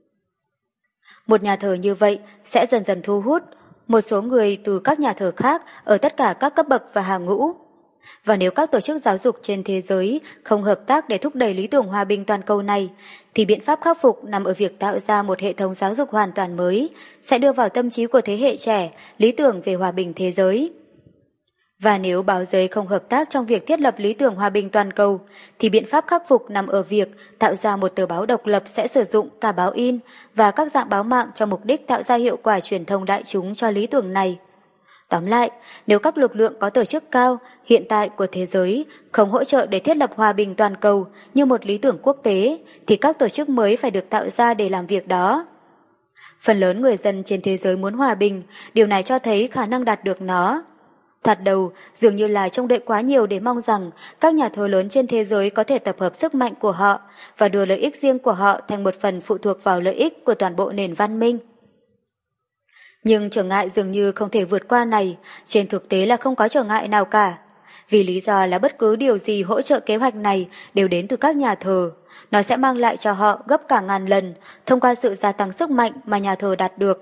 Một nhà thờ như vậy sẽ dần dần thu hút một số người từ các nhà thờ khác ở tất cả các cấp bậc và hàng ngũ. Và nếu các tổ chức giáo dục trên thế giới không hợp tác để thúc đẩy lý tưởng hòa bình toàn cầu này, thì biện pháp khắc phục nằm ở việc tạo ra một hệ thống giáo dục hoàn toàn mới, sẽ đưa vào tâm trí của thế hệ trẻ lý tưởng về hòa bình thế giới. Và nếu báo giới không hợp tác trong việc thiết lập lý tưởng hòa bình toàn cầu, thì biện pháp khắc phục nằm ở việc tạo ra một tờ báo độc lập sẽ sử dụng cả báo in và các dạng báo mạng cho mục đích tạo ra hiệu quả truyền thông đại chúng cho lý tưởng này. Tóm lại, nếu các lực lượng có tổ chức cao hiện tại của thế giới không hỗ trợ để thiết lập hòa bình toàn cầu như một lý tưởng quốc tế, thì các tổ chức mới phải được tạo ra để làm việc đó. Phần lớn người dân trên thế giới muốn hòa bình, điều này cho thấy khả năng đạt được nó. Thoạt đầu, dường như là trông đợi quá nhiều để mong rằng các nhà thờ lớn trên thế giới có thể tập hợp sức mạnh của họ và đưa lợi ích riêng của họ thành một phần phụ thuộc vào lợi ích của toàn bộ nền văn minh. Nhưng trở ngại dường như không thể vượt qua này, trên thực tế là không có trở ngại nào cả. Vì lý do là bất cứ điều gì hỗ trợ kế hoạch này đều đến từ các nhà thờ. Nó sẽ mang lại cho họ gấp cả ngàn lần thông qua sự gia tăng sức mạnh mà nhà thờ đạt được.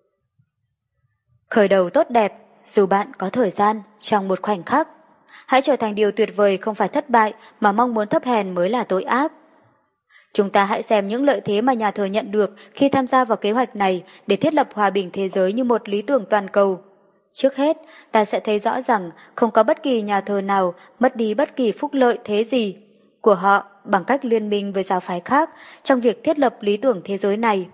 Khởi đầu tốt đẹp, dù bạn có thời gian, trong một khoảnh khắc. Hãy trở thành điều tuyệt vời không phải thất bại mà mong muốn thấp hèn mới là tội ác. Chúng ta hãy xem những lợi thế mà nhà thờ nhận được khi tham gia vào kế hoạch này để thiết lập hòa bình thế giới như một lý tưởng toàn cầu. Trước hết, ta sẽ thấy rõ rằng không có bất kỳ nhà thờ nào mất đi bất kỳ phúc lợi thế gì của họ bằng cách liên minh với giáo phái khác trong việc thiết lập lý tưởng thế giới này.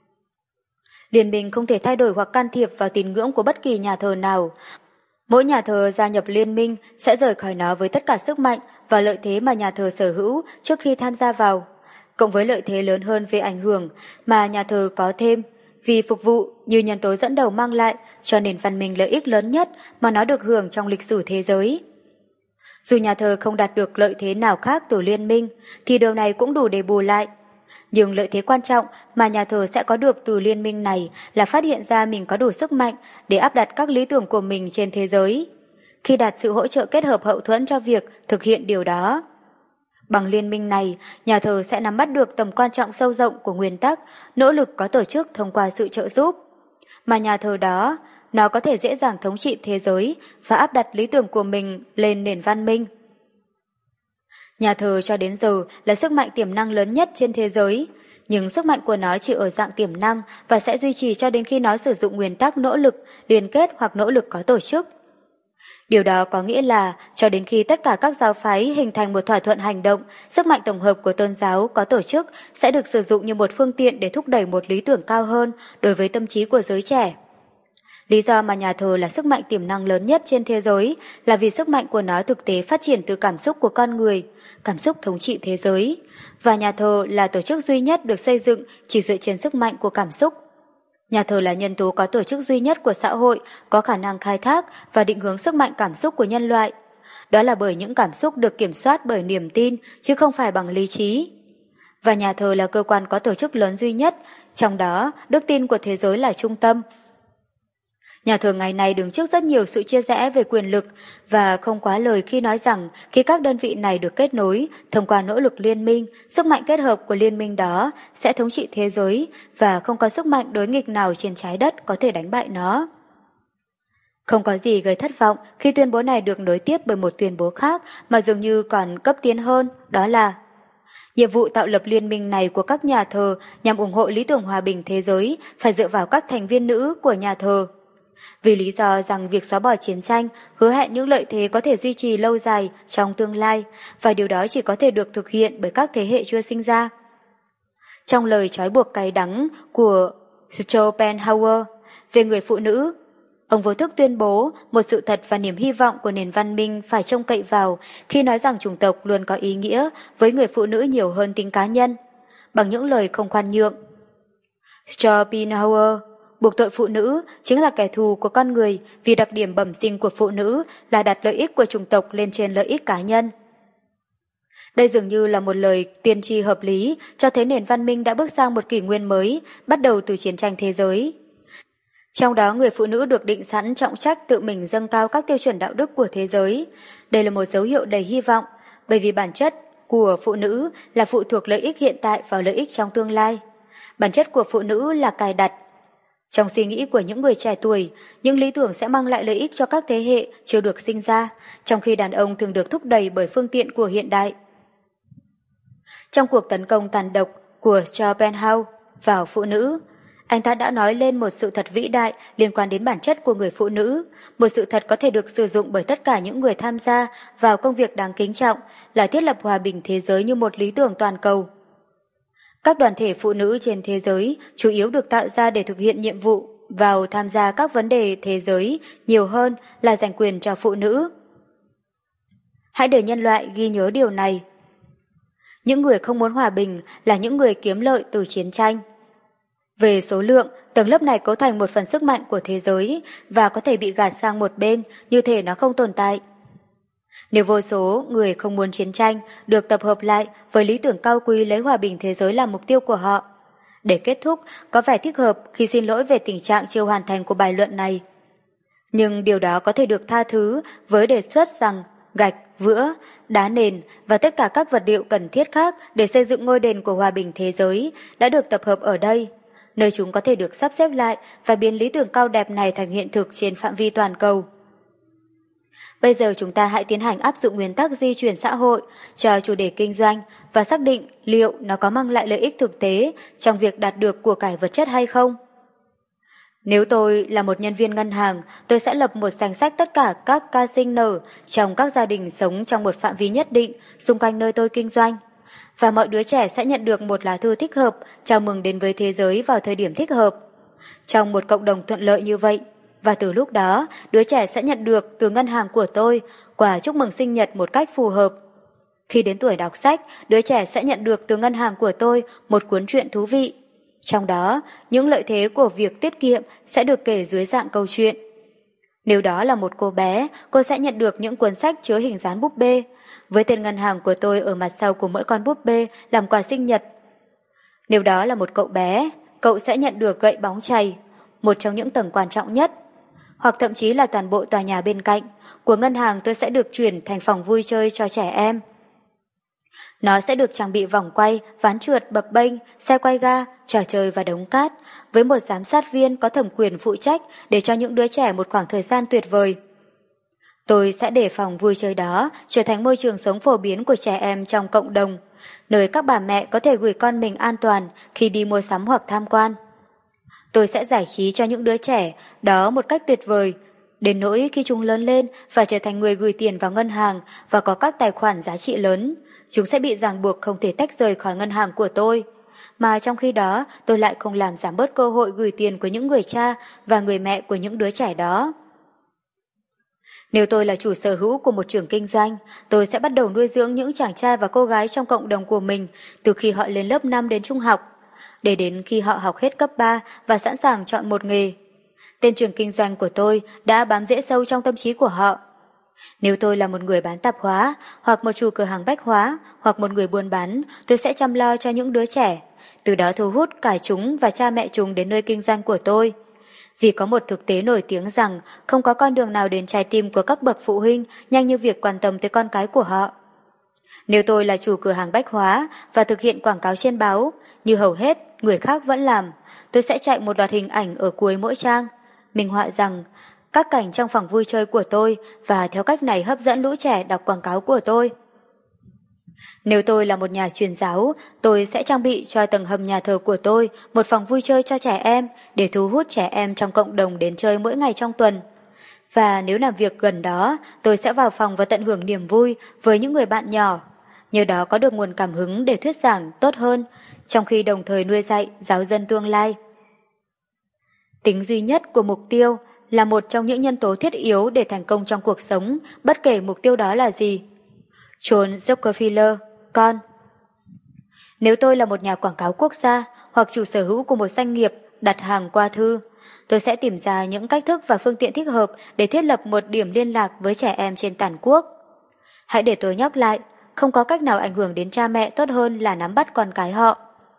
Liên minh không thể thay đổi hoặc can thiệp vào tín ngưỡng của bất kỳ nhà thờ nào. Mỗi nhà thờ gia nhập liên minh sẽ rời khỏi nó với tất cả sức mạnh và lợi thế mà nhà thờ sở hữu trước khi tham gia vào, cộng với lợi thế lớn hơn về ảnh hưởng mà nhà thờ có thêm vì phục vụ như nhân tố dẫn đầu mang lại cho nền văn minh lợi ích lớn nhất mà nó được hưởng trong lịch sử thế giới. Dù nhà thờ không đạt được lợi thế nào khác từ liên minh, thì điều này cũng đủ để bù lại. Nhưng lợi thế quan trọng mà nhà thờ sẽ có được từ liên minh này là phát hiện ra mình có đủ sức mạnh để áp đặt các lý tưởng của mình trên thế giới, khi đạt sự hỗ trợ kết hợp hậu thuẫn cho việc thực hiện điều đó. Bằng liên minh này, nhà thờ sẽ nắm bắt được tầm quan trọng sâu rộng của nguyên tắc, nỗ lực có tổ chức thông qua sự trợ giúp. Mà nhà thờ đó, nó có thể dễ dàng thống trị thế giới và áp đặt lý tưởng của mình lên nền văn minh. Nhà thờ cho đến giờ là sức mạnh tiềm năng lớn nhất trên thế giới, nhưng sức mạnh của nó chỉ ở dạng tiềm năng và sẽ duy trì cho đến khi nó sử dụng nguyên tắc nỗ lực, liên kết hoặc nỗ lực có tổ chức. Điều đó có nghĩa là cho đến khi tất cả các giáo phái hình thành một thỏa thuận hành động, sức mạnh tổng hợp của tôn giáo có tổ chức sẽ được sử dụng như một phương tiện để thúc đẩy một lý tưởng cao hơn đối với tâm trí của giới trẻ. Lý do mà nhà thờ là sức mạnh tiềm năng lớn nhất trên thế giới là vì sức mạnh của nó thực tế phát triển từ cảm xúc của con người, cảm xúc thống trị thế giới, và nhà thờ là tổ chức duy nhất được xây dựng chỉ dựa trên sức mạnh của cảm xúc. Nhà thờ là nhân tố có tổ chức duy nhất của xã hội có khả năng khai thác và định hướng sức mạnh cảm xúc của nhân loại. Đó là bởi những cảm xúc được kiểm soát bởi niềm tin chứ không phải bằng lý trí. Và nhà thờ là cơ quan có tổ chức lớn duy nhất, trong đó đức tin của thế giới là trung tâm. Nhà thờ ngày nay đứng trước rất nhiều sự chia rẽ về quyền lực và không quá lời khi nói rằng khi các đơn vị này được kết nối thông qua nỗ lực liên minh, sức mạnh kết hợp của liên minh đó sẽ thống trị thế giới và không có sức mạnh đối nghịch nào trên trái đất có thể đánh bại nó. Không có gì gây thất vọng khi tuyên bố này được nối tiếp bởi một tuyên bố khác mà dường như còn cấp tiến hơn, đó là nhiệm vụ tạo lập liên minh này của các nhà thờ nhằm ủng hộ lý tưởng hòa bình thế giới phải dựa vào các thành viên nữ của nhà thờ. Vì lý do rằng việc xóa bỏ chiến tranh hứa hẹn những lợi thế có thể duy trì lâu dài trong tương lai và điều đó chỉ có thể được thực hiện bởi các thế hệ chưa sinh ra. Trong lời trói buộc cay đắng của Schopenhauer về người phụ nữ, ông vô thức tuyên bố một sự thật và niềm hy vọng của nền văn minh phải trông cậy vào khi nói rằng chủng tộc luôn có ý nghĩa với người phụ nữ nhiều hơn tính cá nhân, bằng những lời không khoan nhượng. Schopenhauer buộc tội phụ nữ chính là kẻ thù của con người vì đặc điểm bẩm sinh của phụ nữ là đặt lợi ích của chủng tộc lên trên lợi ích cá nhân. Đây dường như là một lời tiên tri hợp lý cho thấy nền văn minh đã bước sang một kỷ nguyên mới, bắt đầu từ chiến tranh thế giới. Trong đó người phụ nữ được định sẵn trọng trách tự mình dâng cao các tiêu chuẩn đạo đức của thế giới. Đây là một dấu hiệu đầy hy vọng, bởi vì bản chất của phụ nữ là phụ thuộc lợi ích hiện tại vào lợi ích trong tương lai. Bản chất của phụ nữ là cài đặt. Trong suy nghĩ của những người trẻ tuổi, những lý tưởng sẽ mang lại lợi ích cho các thế hệ chưa được sinh ra, trong khi đàn ông thường được thúc đẩy bởi phương tiện của hiện đại. Trong cuộc tấn công tàn độc của Schopenhauer vào phụ nữ, Anh ta đã nói lên một sự thật vĩ đại liên quan đến bản chất của người phụ nữ, một sự thật có thể được sử dụng bởi tất cả những người tham gia vào công việc đáng kính trọng là thiết lập hòa bình thế giới như một lý tưởng toàn cầu. Các đoàn thể phụ nữ trên thế giới chủ yếu được tạo ra để thực hiện nhiệm vụ vào tham gia các vấn đề thế giới nhiều hơn là giành quyền cho phụ nữ. Hãy để nhân loại ghi nhớ điều này. Những người không muốn hòa bình là những người kiếm lợi từ chiến tranh. Về số lượng, tầng lớp này cấu thành một phần sức mạnh của thế giới và có thể bị gạt sang một bên như thể nó không tồn tại. Nếu vô số người không muốn chiến tranh được tập hợp lại với lý tưởng cao quý lấy hòa bình thế giới làm mục tiêu của họ, để kết thúc có vẻ thích hợp khi xin lỗi về tình trạng chưa hoàn thành của bài luận này. Nhưng điều đó có thể được tha thứ với đề xuất rằng gạch, vữa, đá nền và tất cả các vật liệu cần thiết khác để xây dựng ngôi đền của hòa bình thế giới đã được tập hợp ở đây, nơi chúng có thể được sắp xếp lại và biến lý tưởng cao đẹp này thành hiện thực trên phạm vi toàn cầu. Bây giờ chúng ta hãy tiến hành áp dụng nguyên tắc di chuyển xã hội cho chủ đề kinh doanh và xác định liệu nó có mang lại lợi ích thực tế trong việc đạt được của cải vật chất hay không. Nếu tôi là một nhân viên ngân hàng, tôi sẽ lập một danh sách tất cả các ca sinh nở trong các gia đình sống trong một phạm vi nhất định xung quanh nơi tôi kinh doanh. Và mọi đứa trẻ sẽ nhận được một lá thư thích hợp chào mừng đến với thế giới vào thời điểm thích hợp. Trong một cộng đồng thuận lợi như vậy, và từ lúc đó, đứa trẻ sẽ nhận được từ ngân hàng của tôi quà chúc mừng sinh nhật một cách phù hợp. Khi đến tuổi đọc sách, đứa trẻ sẽ nhận được từ ngân hàng của tôi một cuốn truyện thú vị. Trong đó, những lợi thế của việc tiết kiệm sẽ được kể dưới dạng câu chuyện. Nếu đó là một cô bé, cô sẽ nhận được những cuốn sách chứa hình dán búp bê, với tên ngân hàng của tôi ở mặt sau của mỗi con búp bê làm quà sinh nhật. Nếu đó là một cậu bé, cậu sẽ nhận được gậy bóng chày, một trong những tầng quan trọng nhất, hoặc thậm chí là toàn bộ tòa nhà bên cạnh của ngân hàng tôi sẽ được chuyển thành phòng vui chơi cho trẻ em. Nó sẽ được trang bị vòng quay, ván trượt, bập bênh, xe quay ga, trò chơi và đống cát, với một giám sát viên có thẩm quyền phụ trách để cho những đứa trẻ một khoảng thời gian tuyệt vời. Tôi sẽ để phòng vui chơi đó trở thành môi trường sống phổ biến của trẻ em trong cộng đồng, nơi các bà mẹ có thể gửi con mình an toàn khi đi mua sắm hoặc tham quan. Tôi sẽ giải trí cho những đứa trẻ đó một cách tuyệt vời, đến nỗi khi chúng lớn lên và trở thành người gửi tiền vào ngân hàng và có các tài khoản giá trị lớn, chúng sẽ bị ràng buộc không thể tách rời khỏi ngân hàng của tôi. Mà trong khi đó, tôi lại không làm giảm bớt cơ hội gửi tiền của những người cha và người mẹ của những đứa trẻ đó. Nếu tôi là chủ sở hữu của một trường kinh doanh, tôi sẽ bắt đầu nuôi dưỡng những chàng trai và cô gái trong cộng đồng của mình từ khi họ lên lớp năm đến trung học, để đến khi họ học hết cấp ba và sẵn sàng chọn một nghề. Tên trường kinh doanh của tôi đã bám rễ sâu trong tâm trí của họ. Nếu tôi là một người bán tạp hóa, hoặc một chủ cửa hàng bách hóa, hoặc một người buôn bán, tôi sẽ chăm lo cho những đứa trẻ, từ đó thu hút cả chúng và cha mẹ chúng đến nơi kinh doanh của tôi. Vì có một thực tế nổi tiếng rằng không có con đường nào đến trái tim của các bậc phụ huynh nhanh như việc quan tâm tới con cái của họ. Nếu tôi là chủ cửa hàng bách hóa và thực hiện quảng cáo trên báo, như hầu hết người khác vẫn làm, tôi sẽ chạy một loạt hình ảnh ở cuối mỗi trang, minh họa rằng các cảnh trong phòng vui chơi của tôi và theo cách này hấp dẫn lũ trẻ đọc quảng cáo của tôi. Nếu tôi là một nhà truyền giáo, tôi sẽ trang bị cho tầng hầm nhà thờ của tôi một phòng vui chơi cho trẻ em để thu hút trẻ em trong cộng đồng đến chơi mỗi ngày trong tuần. Và nếu làm việc gần đó, tôi sẽ vào phòng và tận hưởng niềm vui với những người bạn nhỏ, nhờ đó có được nguồn cảm hứng để thuyết giảng tốt hơn, trong khi đồng thời nuôi dạy giáo dân tương lai. Tính duy nhất của mục tiêu là một trong những nhân tố thiết yếu để thành công trong cuộc sống, bất kể mục tiêu đó là gì. John Rockefeller, con. Nếu tôi là một nhà quảng cáo quốc gia hoặc chủ sở hữu của một doanh nghiệp đặt hàng qua thư, tôi sẽ tìm ra những cách thức và phương tiện thích hợp để thiết lập một điểm liên lạc với trẻ em trên toàn quốc. Hãy để tôi nhắc lại, không có cách nào ảnh hưởng đến cha mẹ tốt hơn là nắm bắt con cái họ.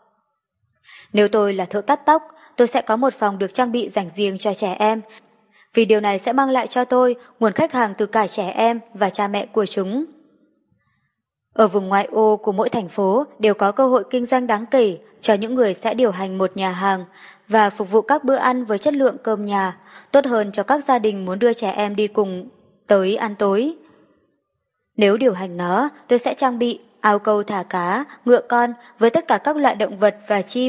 Nếu tôi là thợ cắt tóc, tôi sẽ có một phòng được trang bị dành riêng cho trẻ em, vì điều này sẽ mang lại cho tôi nguồn khách hàng từ cả trẻ em và cha mẹ của chúng. Ở vùng ngoại ô của mỗi thành phố đều có cơ hội kinh doanh đáng kể cho những người sẽ điều hành một nhà hàng và phục vụ các bữa ăn với chất lượng cơm nhà, tốt hơn cho các gia đình muốn đưa trẻ em đi cùng tới ăn tối. Nếu điều hành nó, tôi sẽ trang bị ao câu thả cá, ngựa con với tất cả các loại động vật và chim,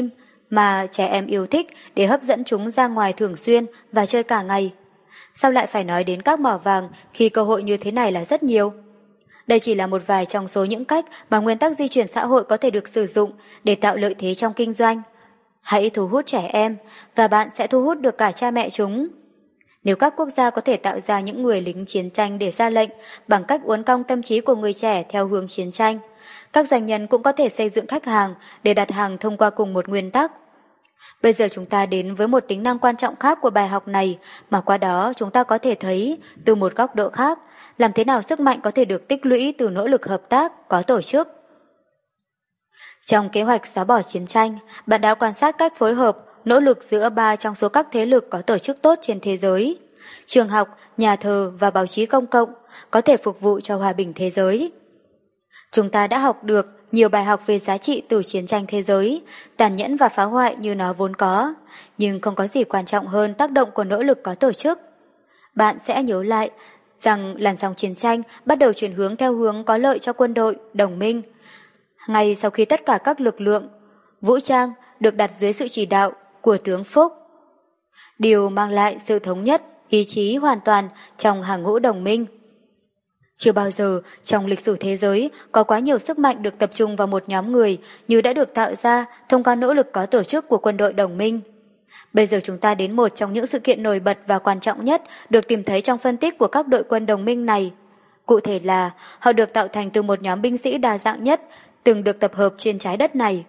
mà trẻ em yêu thích để hấp dẫn chúng ra ngoài thường xuyên và chơi cả ngày. Sao lại phải nói đến các mỏ vàng khi cơ hội như thế này là rất nhiều? Đây chỉ là một vài trong số những cách mà nguyên tắc di chuyển xã hội có thể được sử dụng để tạo lợi thế trong kinh doanh. Hãy thu hút trẻ em và bạn sẽ thu hút được cả cha mẹ chúng. Nếu các quốc gia có thể tạo ra những người lính chiến tranh để ra lệnh bằng cách uốn cong tâm trí của người trẻ theo hướng chiến tranh, các doanh nhân cũng có thể xây dựng khách hàng để đặt hàng thông qua cùng một nguyên tắc. Bây giờ chúng ta đến với một tính năng quan trọng khác của bài học này mà qua đó chúng ta có thể thấy từ một góc độ khác làm thế nào sức mạnh có thể được tích lũy từ nỗ lực hợp tác, có tổ chức. Trong kế hoạch xóa bỏ chiến tranh, bạn đã quan sát cách phối hợp, nỗ lực giữa ba trong số các thế lực có tổ chức tốt trên thế giới. Trường học, nhà thờ và báo chí công cộng có thể phục vụ cho hòa bình thế giới. Chúng ta đã học được nhiều bài học về giá trị từ chiến tranh thế giới, tàn nhẫn và phá hoại như nó vốn có, nhưng không có gì quan trọng hơn tác động của nỗ lực có tổ chức. Bạn sẽ nhớ lại rằng làn sóng chiến tranh bắt đầu chuyển hướng theo hướng có lợi cho quân đội, đồng minh. Ngay sau khi tất cả các lực lượng, vũ trang được đặt dưới sự chỉ đạo của tướng Phúc, điều mang lại sự thống nhất, ý chí hoàn toàn trong hàng ngũ đồng minh. Chưa bao giờ trong lịch sử thế giới có quá nhiều sức mạnh được tập trung vào một nhóm người như đã được tạo ra thông qua nỗ lực có tổ chức của quân đội đồng minh. Bây giờ chúng ta đến một trong những sự kiện nổi bật và quan trọng nhất được tìm thấy trong phân tích của các đội quân đồng minh này. Cụ thể là họ được tạo thành từ một nhóm binh sĩ đa dạng nhất từng được tập hợp trên trái đất này.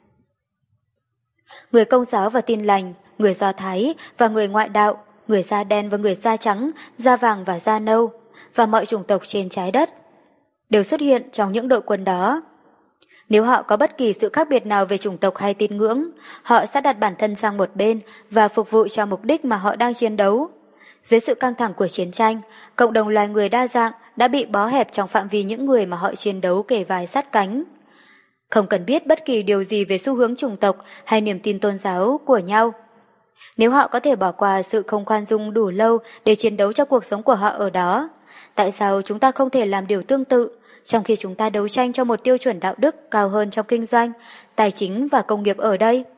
Người Công giáo và Tin lành, người Do Thái và người ngoại đạo, người da đen và người da trắng, da vàng và da nâu, và mọi chủng tộc trên trái đất đều xuất hiện trong những đội quân đó. Nếu họ có bất kỳ sự khác biệt nào về chủng tộc hay tín ngưỡng, họ sẽ đặt bản thân sang một bên và phục vụ cho mục đích mà họ đang chiến đấu. Dưới sự căng thẳng của chiến tranh, cộng đồng loài người đa dạng đã bị bó hẹp trong phạm vi những người mà họ chiến đấu kề vai sát cánh. Không cần biết bất kỳ điều gì về xu hướng chủng tộc hay niềm tin tôn giáo của nhau. Nếu họ có thể bỏ qua sự không khoan dung đủ lâu để chiến đấu cho cuộc sống của họ ở đó, tại sao chúng ta không thể làm điều tương tự trong khi chúng ta đấu tranh cho một tiêu chuẩn đạo đức cao hơn trong kinh doanh, tài chính và công nghiệp ở đây?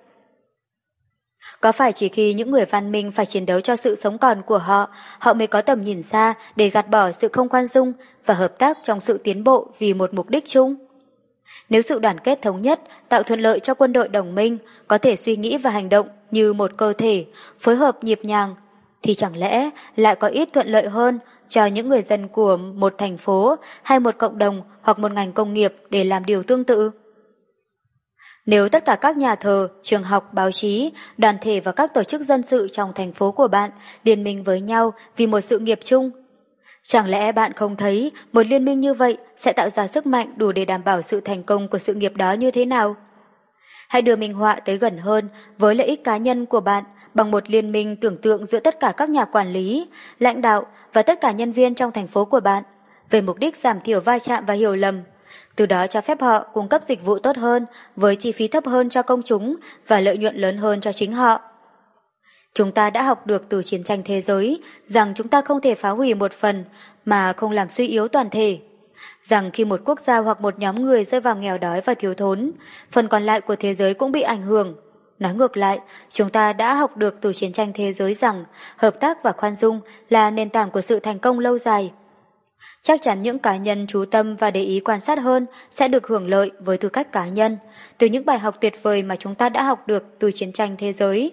Có phải chỉ khi những người văn minh phải chiến đấu cho sự sống còn của họ, họ mới có tầm nhìn xa để gạt bỏ sự không khoan dung và hợp tác trong sự tiến bộ vì một mục đích chung? Nếu sự đoàn kết thống nhất tạo thuận lợi cho quân đội đồng minh có thể suy nghĩ và hành động như một cơ thể, phối hợp nhịp nhàng, thì chẳng lẽ lại có ít thuận lợi hơn cho những người dân của một thành phố hay một cộng đồng hoặc một ngành công nghiệp để làm điều tương tự? Nếu tất cả các nhà thờ, trường học, báo chí, đoàn thể và các tổ chức dân sự trong thành phố của bạn liên minh với nhau vì một sự nghiệp chung, chẳng lẽ bạn không thấy một liên minh như vậy sẽ tạo ra sức mạnh đủ để đảm bảo sự thành công của sự nghiệp đó như thế nào? Hãy đưa minh họa tới gần hơn với lợi ích cá nhân của bạn bằng một liên minh tưởng tượng giữa tất cả các nhà quản lý, lãnh đạo và tất cả nhân viên trong thành phố của bạn về mục đích giảm thiểu va chạm và hiểu lầm, từ đó cho phép họ cung cấp dịch vụ tốt hơn với chi phí thấp hơn cho công chúng và lợi nhuận lớn hơn cho chính họ. Chúng ta đã học được từ chiến tranh thế giới rằng chúng ta không thể phá hủy một phần mà không làm suy yếu toàn thể. Rằng khi một quốc gia hoặc một nhóm người rơi vào nghèo đói và thiếu thốn, phần còn lại của thế giới cũng bị ảnh hưởng. Nói ngược lại, chúng ta đã học được từ chiến tranh thế giới rằng hợp tác và khoan dung là nền tảng của sự thành công lâu dài. Chắc chắn những cá nhân chú tâm và để ý quan sát hơn sẽ được hưởng lợi với tư cách cá nhân từ những bài học tuyệt vời mà chúng ta đã học được từ chiến tranh thế giới.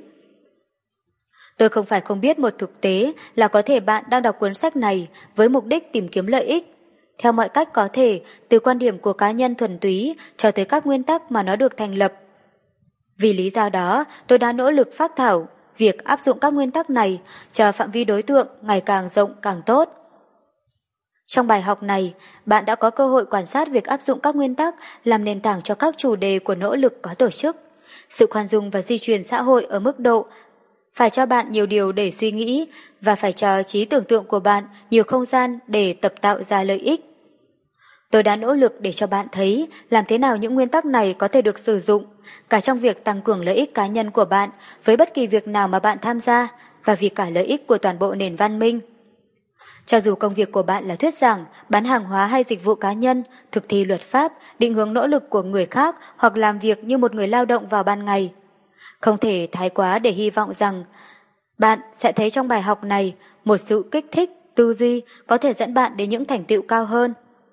Tôi không phải không biết một thực tế là có thể bạn đang đọc cuốn sách này với mục đích tìm kiếm lợi ích, theo mọi cách có thể, từ quan điểm của cá nhân thuần túy cho tới các nguyên tắc mà nó được thành lập. Vì lý do đó, tôi đã nỗ lực phác thảo việc áp dụng các nguyên tắc này cho phạm vi đối tượng ngày càng rộng càng tốt. Trong bài học này, bạn đã có cơ hội quan sát việc áp dụng các nguyên tắc làm nền tảng cho các chủ đề của nỗ lực có tổ chức. Sự khoan dung và di truyền xã hội ở mức độ phải cho bạn nhiều điều để suy nghĩ và phải cho trí tưởng tượng của bạn nhiều không gian để tập tạo ra lợi ích. Tôi đã nỗ lực để cho bạn thấy làm thế nào những nguyên tắc này có thể được sử dụng, cả trong việc tăng cường lợi ích cá nhân của bạn với bất kỳ việc nào mà bạn tham gia và vì cả lợi ích của toàn bộ nền văn minh. Cho dù công việc của bạn là thuyết giảng, bán hàng hóa hay dịch vụ cá nhân, thực thi luật pháp, định hướng nỗ lực của người khác hoặc làm việc như một người lao động vào ban ngày, Không thể thái quá để hy vọng rằng bạn sẽ thấy trong bài học này một sự kích thích, tư duy có thể dẫn bạn đến những thành tựu cao hơn.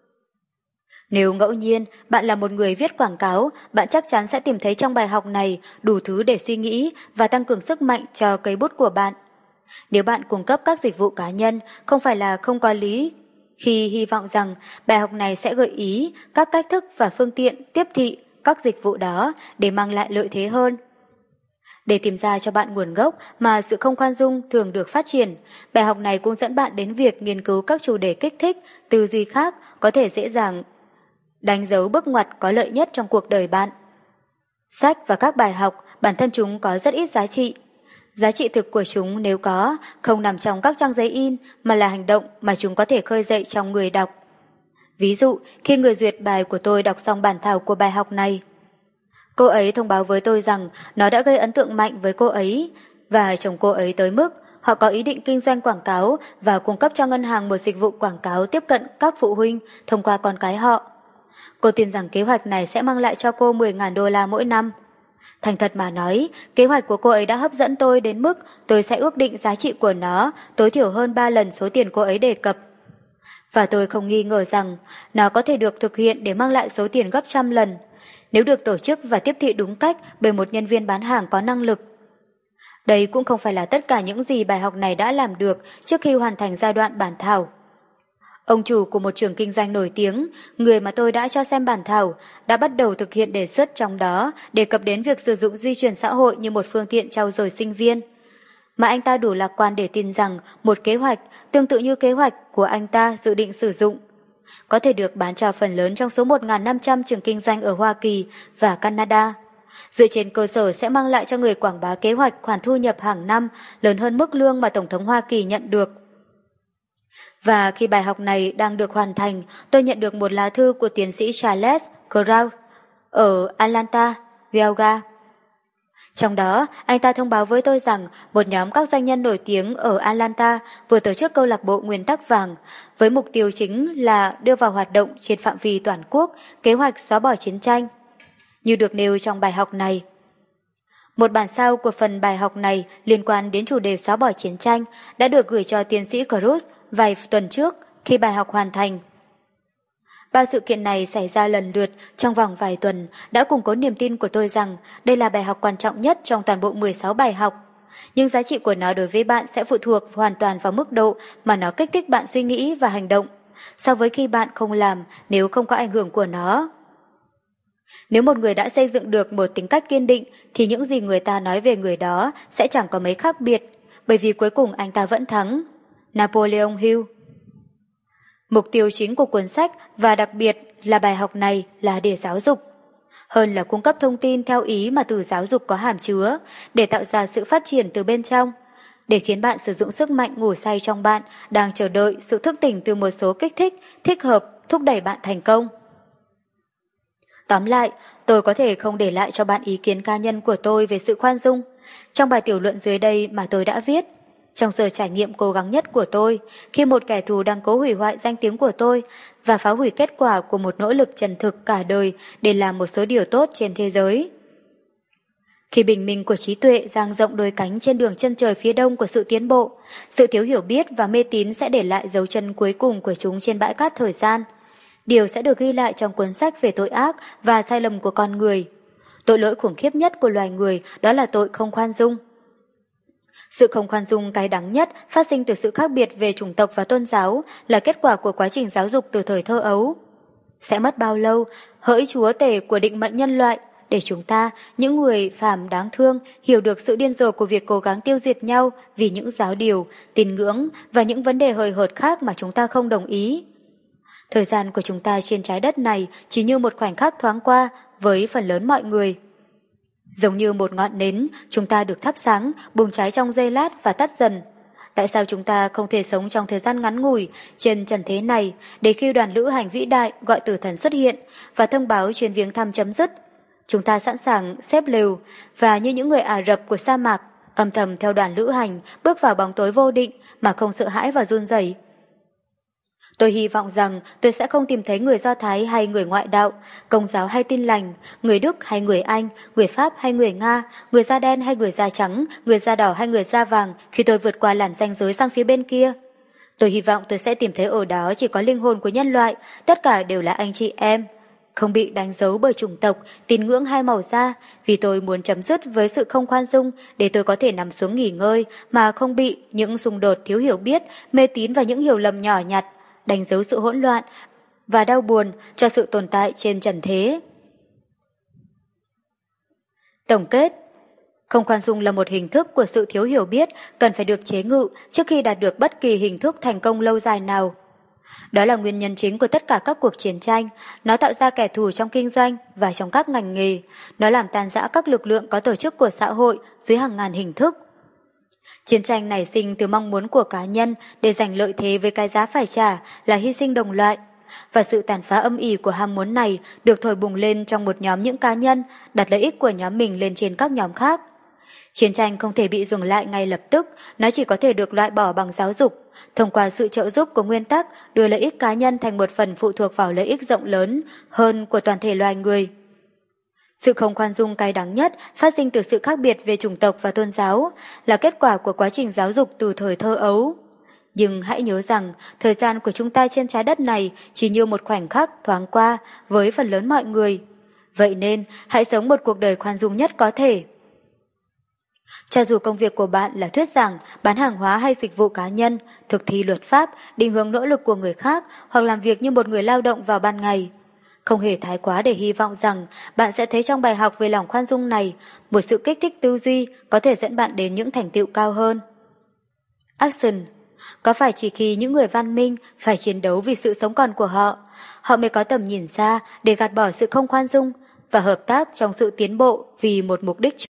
Nếu ngẫu nhiên bạn là một người viết quảng cáo, bạn chắc chắn sẽ tìm thấy trong bài học này đủ thứ để suy nghĩ và tăng cường sức mạnh cho cây bút của bạn. Nếu bạn cung cấp các dịch vụ cá nhân, không phải là không có lý khi hy vọng rằng bài học này sẽ gợi ý các cách thức và phương tiện tiếp thị các dịch vụ đó để mang lại lợi thế hơn. Để tìm ra cho bạn nguồn gốc mà sự không khoan dung thường được phát triển, bài học này cũng dẫn bạn đến việc nghiên cứu các chủ đề kích thích, tư duy khác có thể dễ dàng đánh dấu bước ngoặt có lợi nhất trong cuộc đời bạn. Sách và các bài học, bản thân chúng có rất ít giá trị. Giá trị thực của chúng nếu có, không nằm trong các trang giấy in mà là hành động mà chúng có thể khơi dậy trong người đọc. Ví dụ, khi người duyệt bài của tôi đọc xong bản thảo của bài học này, cô ấy thông báo với tôi rằng nó đã gây ấn tượng mạnh với cô ấy và chồng cô ấy tới mức họ có ý định kinh doanh quảng cáo và cung cấp cho ngân hàng một dịch vụ quảng cáo tiếp cận các phụ huynh thông qua con cái họ. Cô tin rằng kế hoạch này sẽ mang lại cho cô mười nghìn đô la mỗi năm. Thành thật mà nói, kế hoạch của cô ấy đã hấp dẫn tôi đến mức tôi sẽ ước định giá trị của nó tối thiểu hơn ba lần số tiền cô ấy đề cập. Và tôi không nghi ngờ rằng nó có thể được thực hiện để mang lại số tiền gấp trăm lần, nếu được tổ chức và tiếp thị đúng cách bởi một nhân viên bán hàng có năng lực. Đây cũng không phải là tất cả những gì bài học này đã làm được trước khi hoàn thành giai đoạn bản thảo. Ông chủ của một trường kinh doanh nổi tiếng, người mà tôi đã cho xem bản thảo, đã bắt đầu thực hiện đề xuất trong đó đề cập đến việc sử dụng di truyền xã hội như một phương tiện trau dồi sinh viên. Mà anh ta đủ lạc quan để tin rằng một kế hoạch tương tự như kế hoạch của anh ta dự định sử dụng có thể được bán cho phần lớn trong số một nghìn năm trăm trường kinh doanh ở Hoa Kỳ và Canada. Dựa trên cơ sở sẽ mang lại cho người quảng bá kế hoạch khoản thu nhập hàng năm lớn hơn mức lương mà Tổng thống Hoa Kỳ nhận được. Và khi bài học này đang được hoàn thành, tôi nhận được một lá thư của tiến sĩ Charles Kraus ở Atlanta, Georgia. Trong đó, anh ta thông báo với tôi rằng một nhóm các doanh nhân nổi tiếng ở Atlanta vừa tổ chức câu lạc bộ Nguyên tắc vàng, với mục tiêu chính là đưa vào hoạt động trên phạm vi toàn quốc kế hoạch xóa bỏ chiến tranh. Như được nêu trong bài học này, một bản sao của phần bài học này liên quan đến chủ đề xóa bỏ chiến tranh đã được gửi cho tiến sĩ Kraus vài tuần trước khi bài học hoàn thành. Ba sự kiện này xảy ra lần lượt trong vòng vài tuần đã củng cố niềm tin của tôi rằng đây là bài học quan trọng nhất trong toàn bộ mười sáu bài học. Nhưng giá trị của nó đối với bạn sẽ phụ thuộc hoàn toàn vào mức độ mà nó kích thích bạn suy nghĩ và hành động, so với khi bạn không làm nếu không có ảnh hưởng của nó. Nếu một người đã xây dựng được một tính cách kiên định thì những gì người ta nói về người đó sẽ chẳng có mấy khác biệt, bởi vì cuối cùng anh ta vẫn thắng. Napoleon Hill. Mục tiêu chính của cuốn sách và đặc biệt là bài học này là để giáo dục, hơn là cung cấp thông tin theo ý mà từ giáo dục có hàm chứa, để tạo ra sự phát triển từ bên trong, để khiến bạn sử dụng sức mạnh ngủ say trong bạn đang chờ đợi sự thức tỉnh từ một số kích thích thích hợp thúc đẩy bạn thành công. Tóm lại, tôi có thể không để lại cho bạn ý kiến cá nhân của tôi về sự khoan dung. Trong bài tiểu luận dưới đây mà tôi đã viết, trong giờ trải nghiệm cố gắng nhất của tôi, khi một kẻ thù đang cố hủy hoại danh tiếng của tôi và phá hủy kết quả của một nỗ lực chân thực cả đời để làm một số điều tốt trên thế giới. Khi bình minh của trí tuệ dang rộng đôi cánh trên đường chân trời phía đông của sự tiến bộ, sự thiếu hiểu biết và mê tín sẽ để lại dấu chân cuối cùng của chúng trên bãi cát thời gian. Điều sẽ được ghi lại trong cuốn sách về tội ác và sai lầm của con người. Tội lỗi khủng khiếp nhất của loài người đó là tội không khoan dung. Sự không khoan dung cái đắng nhất phát sinh từ sự khác biệt về chủng tộc và tôn giáo là kết quả của quá trình giáo dục từ thời thơ ấu. Sẽ mất bao lâu, hỡi chúa tể của định mệnh nhân loại, để chúng ta, những người phàm đáng thương, hiểu được sự điên rồ của việc cố gắng tiêu diệt nhau vì những giáo điều, tín ngưỡng và những vấn đề hời hợt khác mà chúng ta không đồng ý. Thời gian của chúng ta trên trái đất này chỉ như một khoảnh khắc thoáng qua với phần lớn mọi người. Giống như một ngọn nến, chúng ta được thắp sáng, bùng cháy trong giây lát và tắt dần. Tại sao chúng ta không thể sống trong thời gian ngắn ngủi trên trần thế này để khi đoàn lữ hành vĩ đại gọi tử thần xuất hiện và thông báo chuyến viếng thăm chấm dứt, chúng ta sẵn sàng xếp lều và như những người Ả Rập của sa mạc âm thầm theo đoàn lữ hành bước vào bóng tối vô định mà không sợ hãi và run rẩy. Tôi hy vọng rằng tôi sẽ không tìm thấy người Do Thái hay người ngoại đạo, Công giáo hay Tin lành, người Đức hay người Anh, người Pháp hay người Nga, người da đen hay người da trắng, người da đỏ hay người da vàng khi tôi vượt qua làn ranh giới sang phía bên kia. Tôi hy vọng tôi sẽ tìm thấy ở đó chỉ có linh hồn của nhân loại, tất cả đều là anh chị em. Không bị đánh dấu bởi chủng tộc, tín ngưỡng hay màu da, vì tôi muốn chấm dứt với sự không khoan dung để tôi có thể nằm xuống nghỉ ngơi mà không bị những xung đột thiếu hiểu biết, mê tín và những hiểu lầm nhỏ nhặt đánh dấu sự hỗn loạn và đau buồn cho sự tồn tại trên trần thế. Tổng kết: không khoan dung là một hình thức của sự thiếu hiểu biết cần phải được chế ngự trước khi đạt được bất kỳ hình thức thành công lâu dài nào. Đó là nguyên nhân chính của tất cả các cuộc chiến tranh, nó tạo ra kẻ thù trong kinh doanh và trong các ngành nghề, nó làm tan rã các lực lượng có tổ chức của xã hội dưới hàng ngàn hình thức. Chiến tranh nảy sinh từ mong muốn của cá nhân để giành lợi thế với cái giá phải trả là hy sinh đồng loại, và sự tàn phá âm ỉ của ham muốn này được thổi bùng lên trong một nhóm những cá nhân đặt lợi ích của nhóm mình lên trên các nhóm khác. Chiến tranh không thể bị dừng lại ngay lập tức, nó chỉ có thể được loại bỏ bằng giáo dục, thông qua sự trợ giúp của nguyên tắc đưa lợi ích cá nhân thành một phần phụ thuộc vào lợi ích rộng lớn hơn của toàn thể loài người. Sự không khoan dung cay đắng nhất phát sinh từ sự khác biệt về chủng tộc và tôn giáo, là kết quả của quá trình giáo dục từ thời thơ ấu. Nhưng hãy nhớ rằng, thời gian của chúng ta trên trái đất này chỉ như một khoảnh khắc thoáng qua với phần lớn mọi người. Vậy nên, hãy sống một cuộc đời khoan dung nhất có thể. Cho dù công việc của bạn là thuyết giảng, bán hàng hóa hay dịch vụ cá nhân, thực thi luật pháp, định hướng nỗ lực của người khác hoặc làm việc như một người lao động vào ban ngày, không hề thái quá để hy vọng rằng bạn sẽ thấy trong bài học về lòng khoan dung này một sự kích thích tư duy có thể dẫn bạn đến những thành tựu cao hơn. Action: có phải chỉ khi những người văn minh phải chiến đấu vì sự sống còn của họ, họ mới có tầm nhìn xa để gạt bỏ sự không khoan dung và hợp tác trong sự tiến bộ vì một mục đích